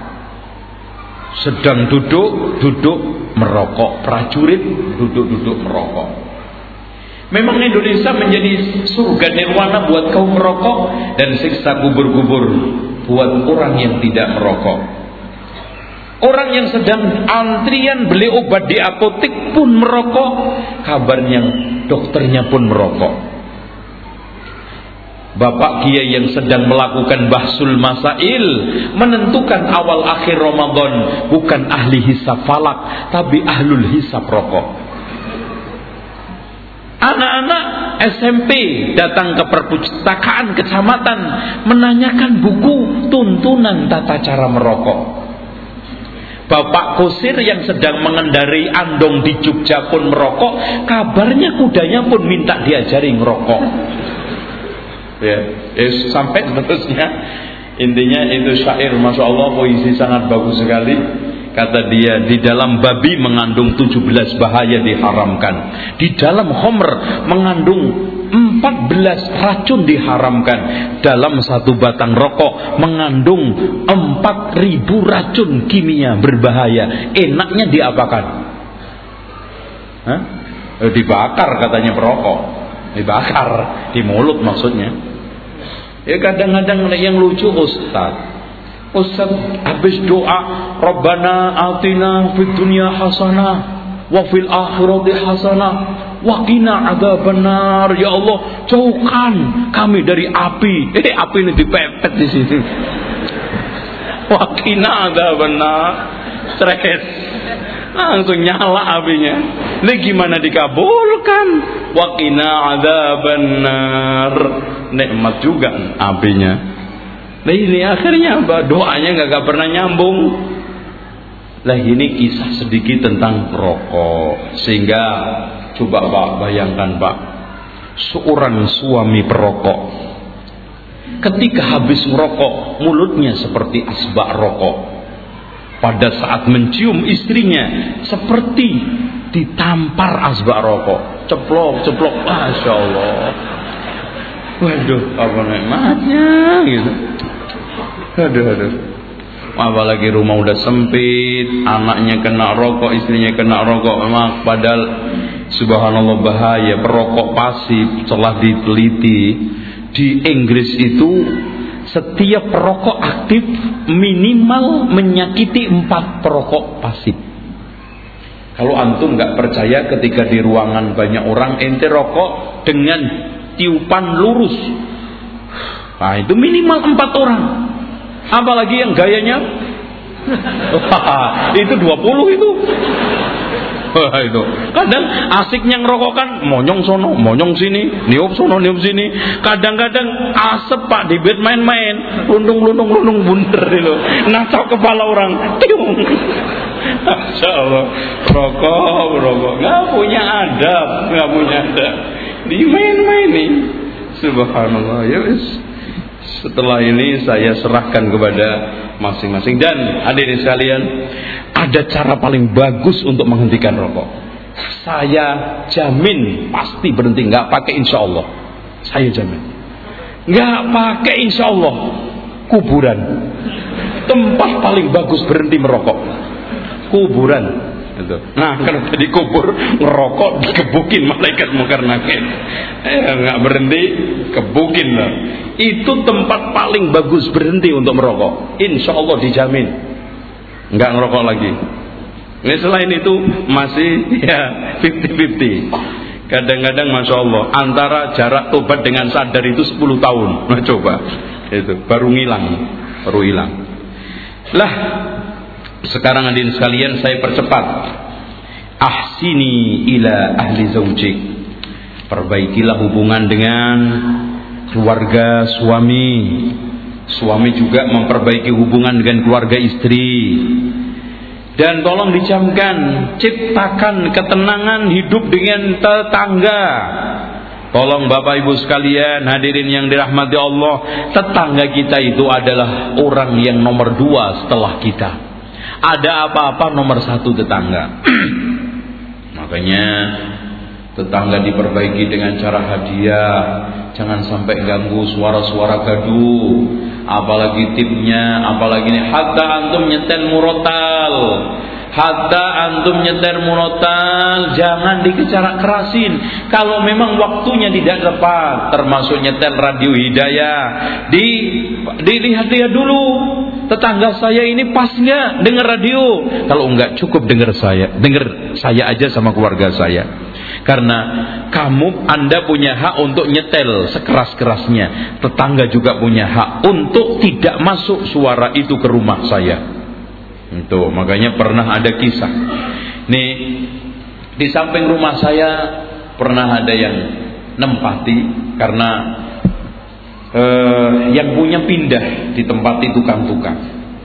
sedang duduk, duduk merokok. Prajurit duduk-duduk merokok. Memang Indonesia menjadi surga nirwana buat kaum merokok dan siksa kubur-kubur buat orang yang tidak merokok. Orang yang sedang antrian beli obat di apotek pun merokok. Kabarnya dokternya pun merokok. Bapak kiai yang sedang melakukan bahsul masail, menentukan awal akhir Ramadan, bukan ahli hisab falak, tapi ahlul hisab rokok. Anak-anak S M P datang ke perpustakaan kecamatan menanyakan buku tuntunan tata cara merokok. Bapak kusir yang sedang mengendarai andong di Jogja pun merokok. Kabarnya kudanya pun minta diajari ngerokok. Ya, eh, sampai seterusnya. Intinya itu syair, masya Allah, puisi sangat bagus sekali. Kata dia, di dalam babi mengandung tujuh belas bahaya diharamkan. Di dalam homer mengandung empat belas racun diharamkan. Dalam satu batang rokok mengandung empat ribu racun kimia berbahaya. Enaknya diapakan? Hah? Dibakar katanya perokok. Dibakar di mulut maksudnya. Ya kadang-kadang yang lucu Ustaz. Ustaz habis doa Rabbana atina fid dunya hasanah wa fil akhirati hasanah wa qina adzabannar. Ya Allah, jauhkan kami dari api. Eh api ini dipepet di sini. Wa qina adzabannar. Stres. Langsung nyala apinya. Ini gimana dikabulkan? Wa qina adzabannar. Nikmat juga apinya. Nah ini akhirnya apa? Doanya nggak gak pernah nyambung. Lah ini kisah sedikit tentang rokok. Sehingga coba Pak bayangkan Pak, seorang suami perokok ketika habis merokok mulutnya seperti asbak rokok. Pada saat mencium istrinya seperti ditampar asbak rokok. Ceplok ceplok, masya Allah. Waduh, apa nikmatnya gitu. Aduh, aduh. Apalagi rumah udah sempit, anaknya kena rokok, istrinya kena rokok. Memang padahal subhanallah bahaya perokok pasif. Setelah diteliti di Inggris itu setiap perokok aktif minimal menyakiti empat perokok pasif. Kalau antum nggak percaya, ketika di ruangan banyak orang ente rokok dengan tiupan lurus, nah itu minimal empat orang. Apalagi yang gayanya itu dua puluh itu. Wah, itu kadang asiknya ngerokok kan monyong sono monyong sini, niup sono niup sini. Kadang-kadang asap Pak di bed main-main, lundung lundung lundung bunter itu, nacau kepala orang, tiung. Masya Allah, rokok rokok nggak punya adab, nggak punya adab, dimain-mainin. Subhanallah. Ya wis. Setelah ini saya serahkan kepada masing-masing. Dan hadirin sekalian, ada cara paling bagus untuk menghentikan rokok. Saya jamin pasti berhenti. Nggak pakai insya Allah. Saya jamin. Nggak pakai insya Allah. Kuburan. Tempat paling bagus berhenti merokok. Kuburan. Gitu. Nah kalau tadi kubur ngerokok dikebukin malaikat mungkar nakir. Eh nggak berhenti, kebukin lah. Itu tempat paling bagus berhenti untuk merokok. Insya Allah dijamin nggak ngerokok lagi. Nah, selain itu masih ya fifty fifty. Kadang-kadang masya Allah antara jarak tobat dengan sadar itu sepuluh tahun. Nah coba itu baru ngilang, baru hilang. Lah sekarang hadirin sekalian saya percepat. Ahsini ila ahli zaujik. Perbaikilah hubungan dengan keluarga suami. Suami juga memperbaiki hubungan dengan keluarga istri. Dan tolong dijamkan, ciptakan ketenangan hidup dengan tetangga. Tolong Bapak Ibu sekalian, hadirin yang dirahmati Allah, tetangga kita itu adalah orang yang nomor dua setelah kita. Ada apa-apa nomor satu tetangga. Makanya Tetangga diperbaiki dengan cara hadiah, jangan sampai ganggu suara-suara gaduh, apalagi tipnya, apalagi ini hatta antum nyetel murotal, hatta antum nyetel murotal, jangan dikejar kerasin. Kalau memang waktunya tidak tepat, termasuk nyetel radio Hidayah, di dilihat-lihat dulu, tetangga saya ini pas nggak dengar radio. Kalau enggak, cukup dengar saya, dengar saya aja sama keluarga saya. Karena kamu, Anda punya hak untuk nyetel sekeras-kerasnya. Tetangga juga punya hak untuk tidak masuk suara itu ke rumah saya. Itu makanya pernah ada kisah. Nih, di samping rumah saya pernah ada yang nempati karena eh, yang punya pindah di tempat itu tukang-tukang.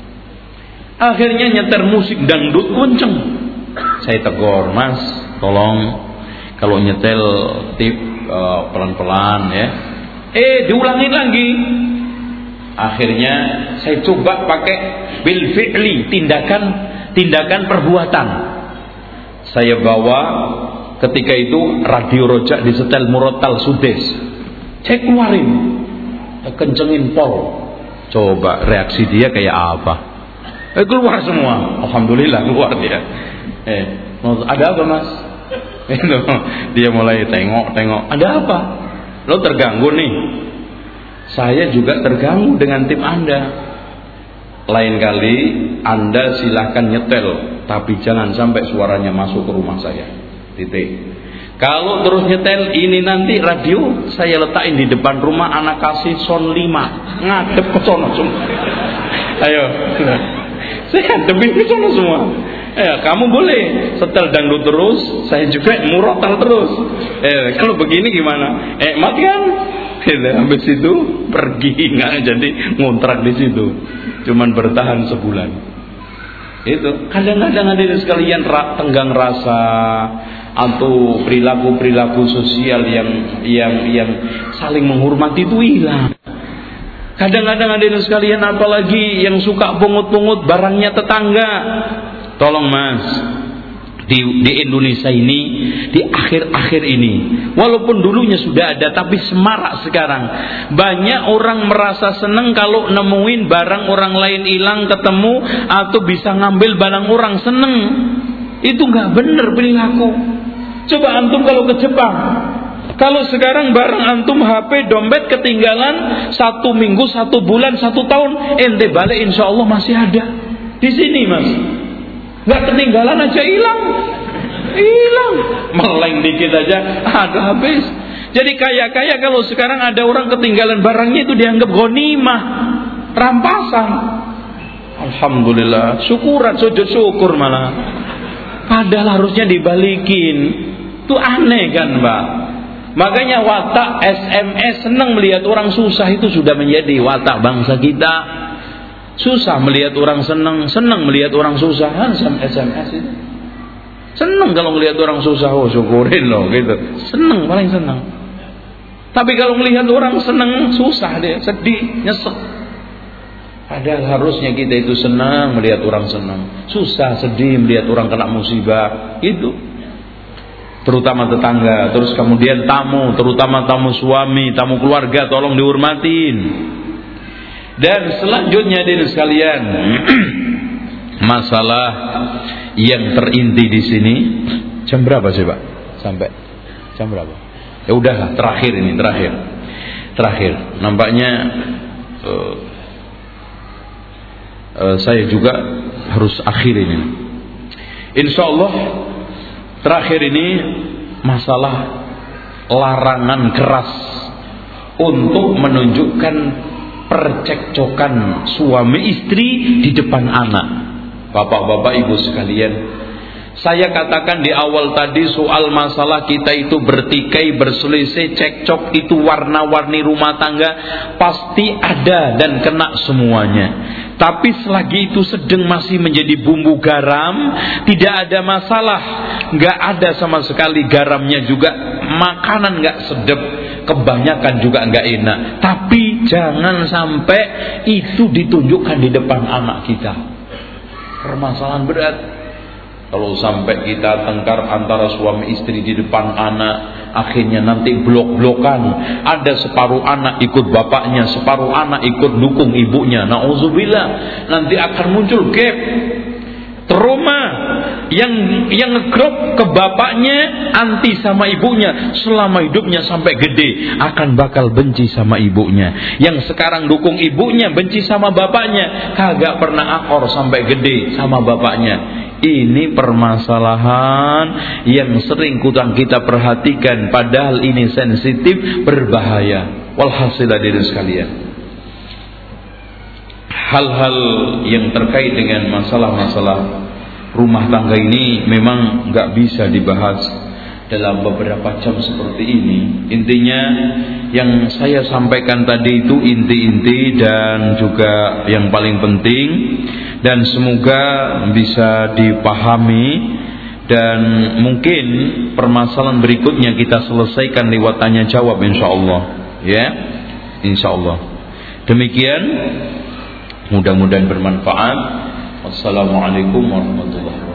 Akhirnya nyeter musik dangdut kenceng. Saya tegur, Mas, tolong kalau nyetel tip uh, pelan-pelan ya. Eh diulangin lagi. Akhirnya saya coba pakai bil fi'li, tindakan tindakan perbuatan. Saya bawa ketika itu radio rojak disetel murotal Sudes. Saya keluarin, saya kencengin pol. Coba reaksi dia kayak apa? Eh keluar semua. Alhamdulillah keluar dia. Eh ada apa, Mas? Itu dia mulai tengok-tengok, ada apa? Lo terganggu nih. Saya juga terganggu dengan tip Anda. Lain kali Anda silahkan nyetel, tapi jangan sampai suaranya masuk ke rumah saya. Titik. Kalau terus nyetel ini nanti radio saya letakin di depan rumah, anak kasih sound lima, ngadep ke sono semua. Ayo, saya hadepin ke sono semua. Ya, kamu boleh setel dangdut terus, saya juga murotal terus. Eh, kalau begini gimana? Eh, mati kan? Habis itu pergi, nggak jadi ngontrak di situ. Cuman bertahan sebulan. Itu kadang-kadang ada sekalian tenggang rasa atau perilaku-perilaku sosial yang yang yang saling menghormati itu hilang. Kadang-kadang ada sekalian apalagi yang suka pungut-pungut barangnya tetangga. Tolong Mas, di, di Indonesia ini, di akhir-akhir ini, walaupun dulunya sudah ada, tapi semarak sekarang. Banyak orang merasa senang kalau nemuin barang orang lain hilang, ketemu, atau bisa ngambil barang orang, seneng. Itu nggak benar perilaku. Coba antum kalau ke Jepang, kalau sekarang barang antum H P, dompet ketinggalan satu minggu, satu bulan, satu tahun, ente balik insya Allah masih ada. Di sini Mas, nggak ketinggalan aja hilang, hilang, meleng dikit aja ada habis. Jadi kaya-kaya kalau sekarang ada orang ketinggalan barangnya itu dianggap ghanimah, rampasan. Alhamdulillah, syukuran, sujud syukur malah. Padahal harusnya dibalikin. Itu aneh kan Mbak? Makanya watak S M S, senang melihat orang susah, itu sudah menjadi watak bangsa kita. Susah melihat orang senang, senang melihat orang susah. S M S itu senang kalau melihat orang susah, oh syukurin loh gitu. Senang, paling senang. Tapi kalau melihat orang senang, susah dia, sedih, nyesek. Padahal harusnya kita itu senang melihat orang senang, susah, sedih melihat orang kena musibah. Itu terutama tetangga, terus kemudian tamu, terutama tamu suami, tamu keluarga, tolong dihormatin. Dan selanjutnya hadirin sekalian, masalah yang terinti di sini. Jam berapa sih Pak? Sampai jam berapa? Ya udah, terakhir ini, terakhir, terakhir. Nampaknya uh, uh, saya juga harus akhir ini. Insya Allah terakhir ini masalah larangan keras untuk menunjukkan percekcokan suami istri di depan anak. Bapak-bapak, ibu sekalian, saya katakan di awal tadi soal masalah kita itu bertikai, berselisih, cekcok, itu warna-warni rumah tangga pasti ada dan kena semuanya. Tapi selagi itu sedang masih menjadi bumbu garam, tidak ada masalah. Gak ada sama sekali garamnya juga, makanan gak sedap, kebanyakan juga gak enak. Tapi jangan sampai itu ditunjukkan di depan anak kita. Permasalahan berat. Kalau sampai kita tengkar antara suami istri di depan anak, akhirnya nanti blok-blokan. Ada separuh anak ikut bapaknya, separuh anak ikut dukung ibunya. Nauzubillah, nanti akan muncul gap, trauma. Yang yang ngegrop ke bapaknya anti sama ibunya selama hidupnya sampai gede, akan bakal benci sama ibunya. Yang sekarang dukung ibunya benci sama bapaknya, kagak pernah akor sampai gede sama bapaknya. Ini permasalahan yang sering kurang kita perhatikan, padahal ini sensitif, berbahaya. Walhasil hadirin sekalian, hal-hal yang terkait dengan masalah-masalah rumah tangga ini memang nggak bisa dibahas dalam beberapa jam seperti ini. Intinya yang saya sampaikan tadi itu inti-inti dan juga yang paling penting, dan semoga bisa dipahami, dan mungkin permasalahan berikutnya kita selesaikan lewat tanya jawab insyaallah, ya, insyaallah. Demikian, mudah-mudahan bermanfaat. Wassalamualaikum warahmatullahi wabarakatuh.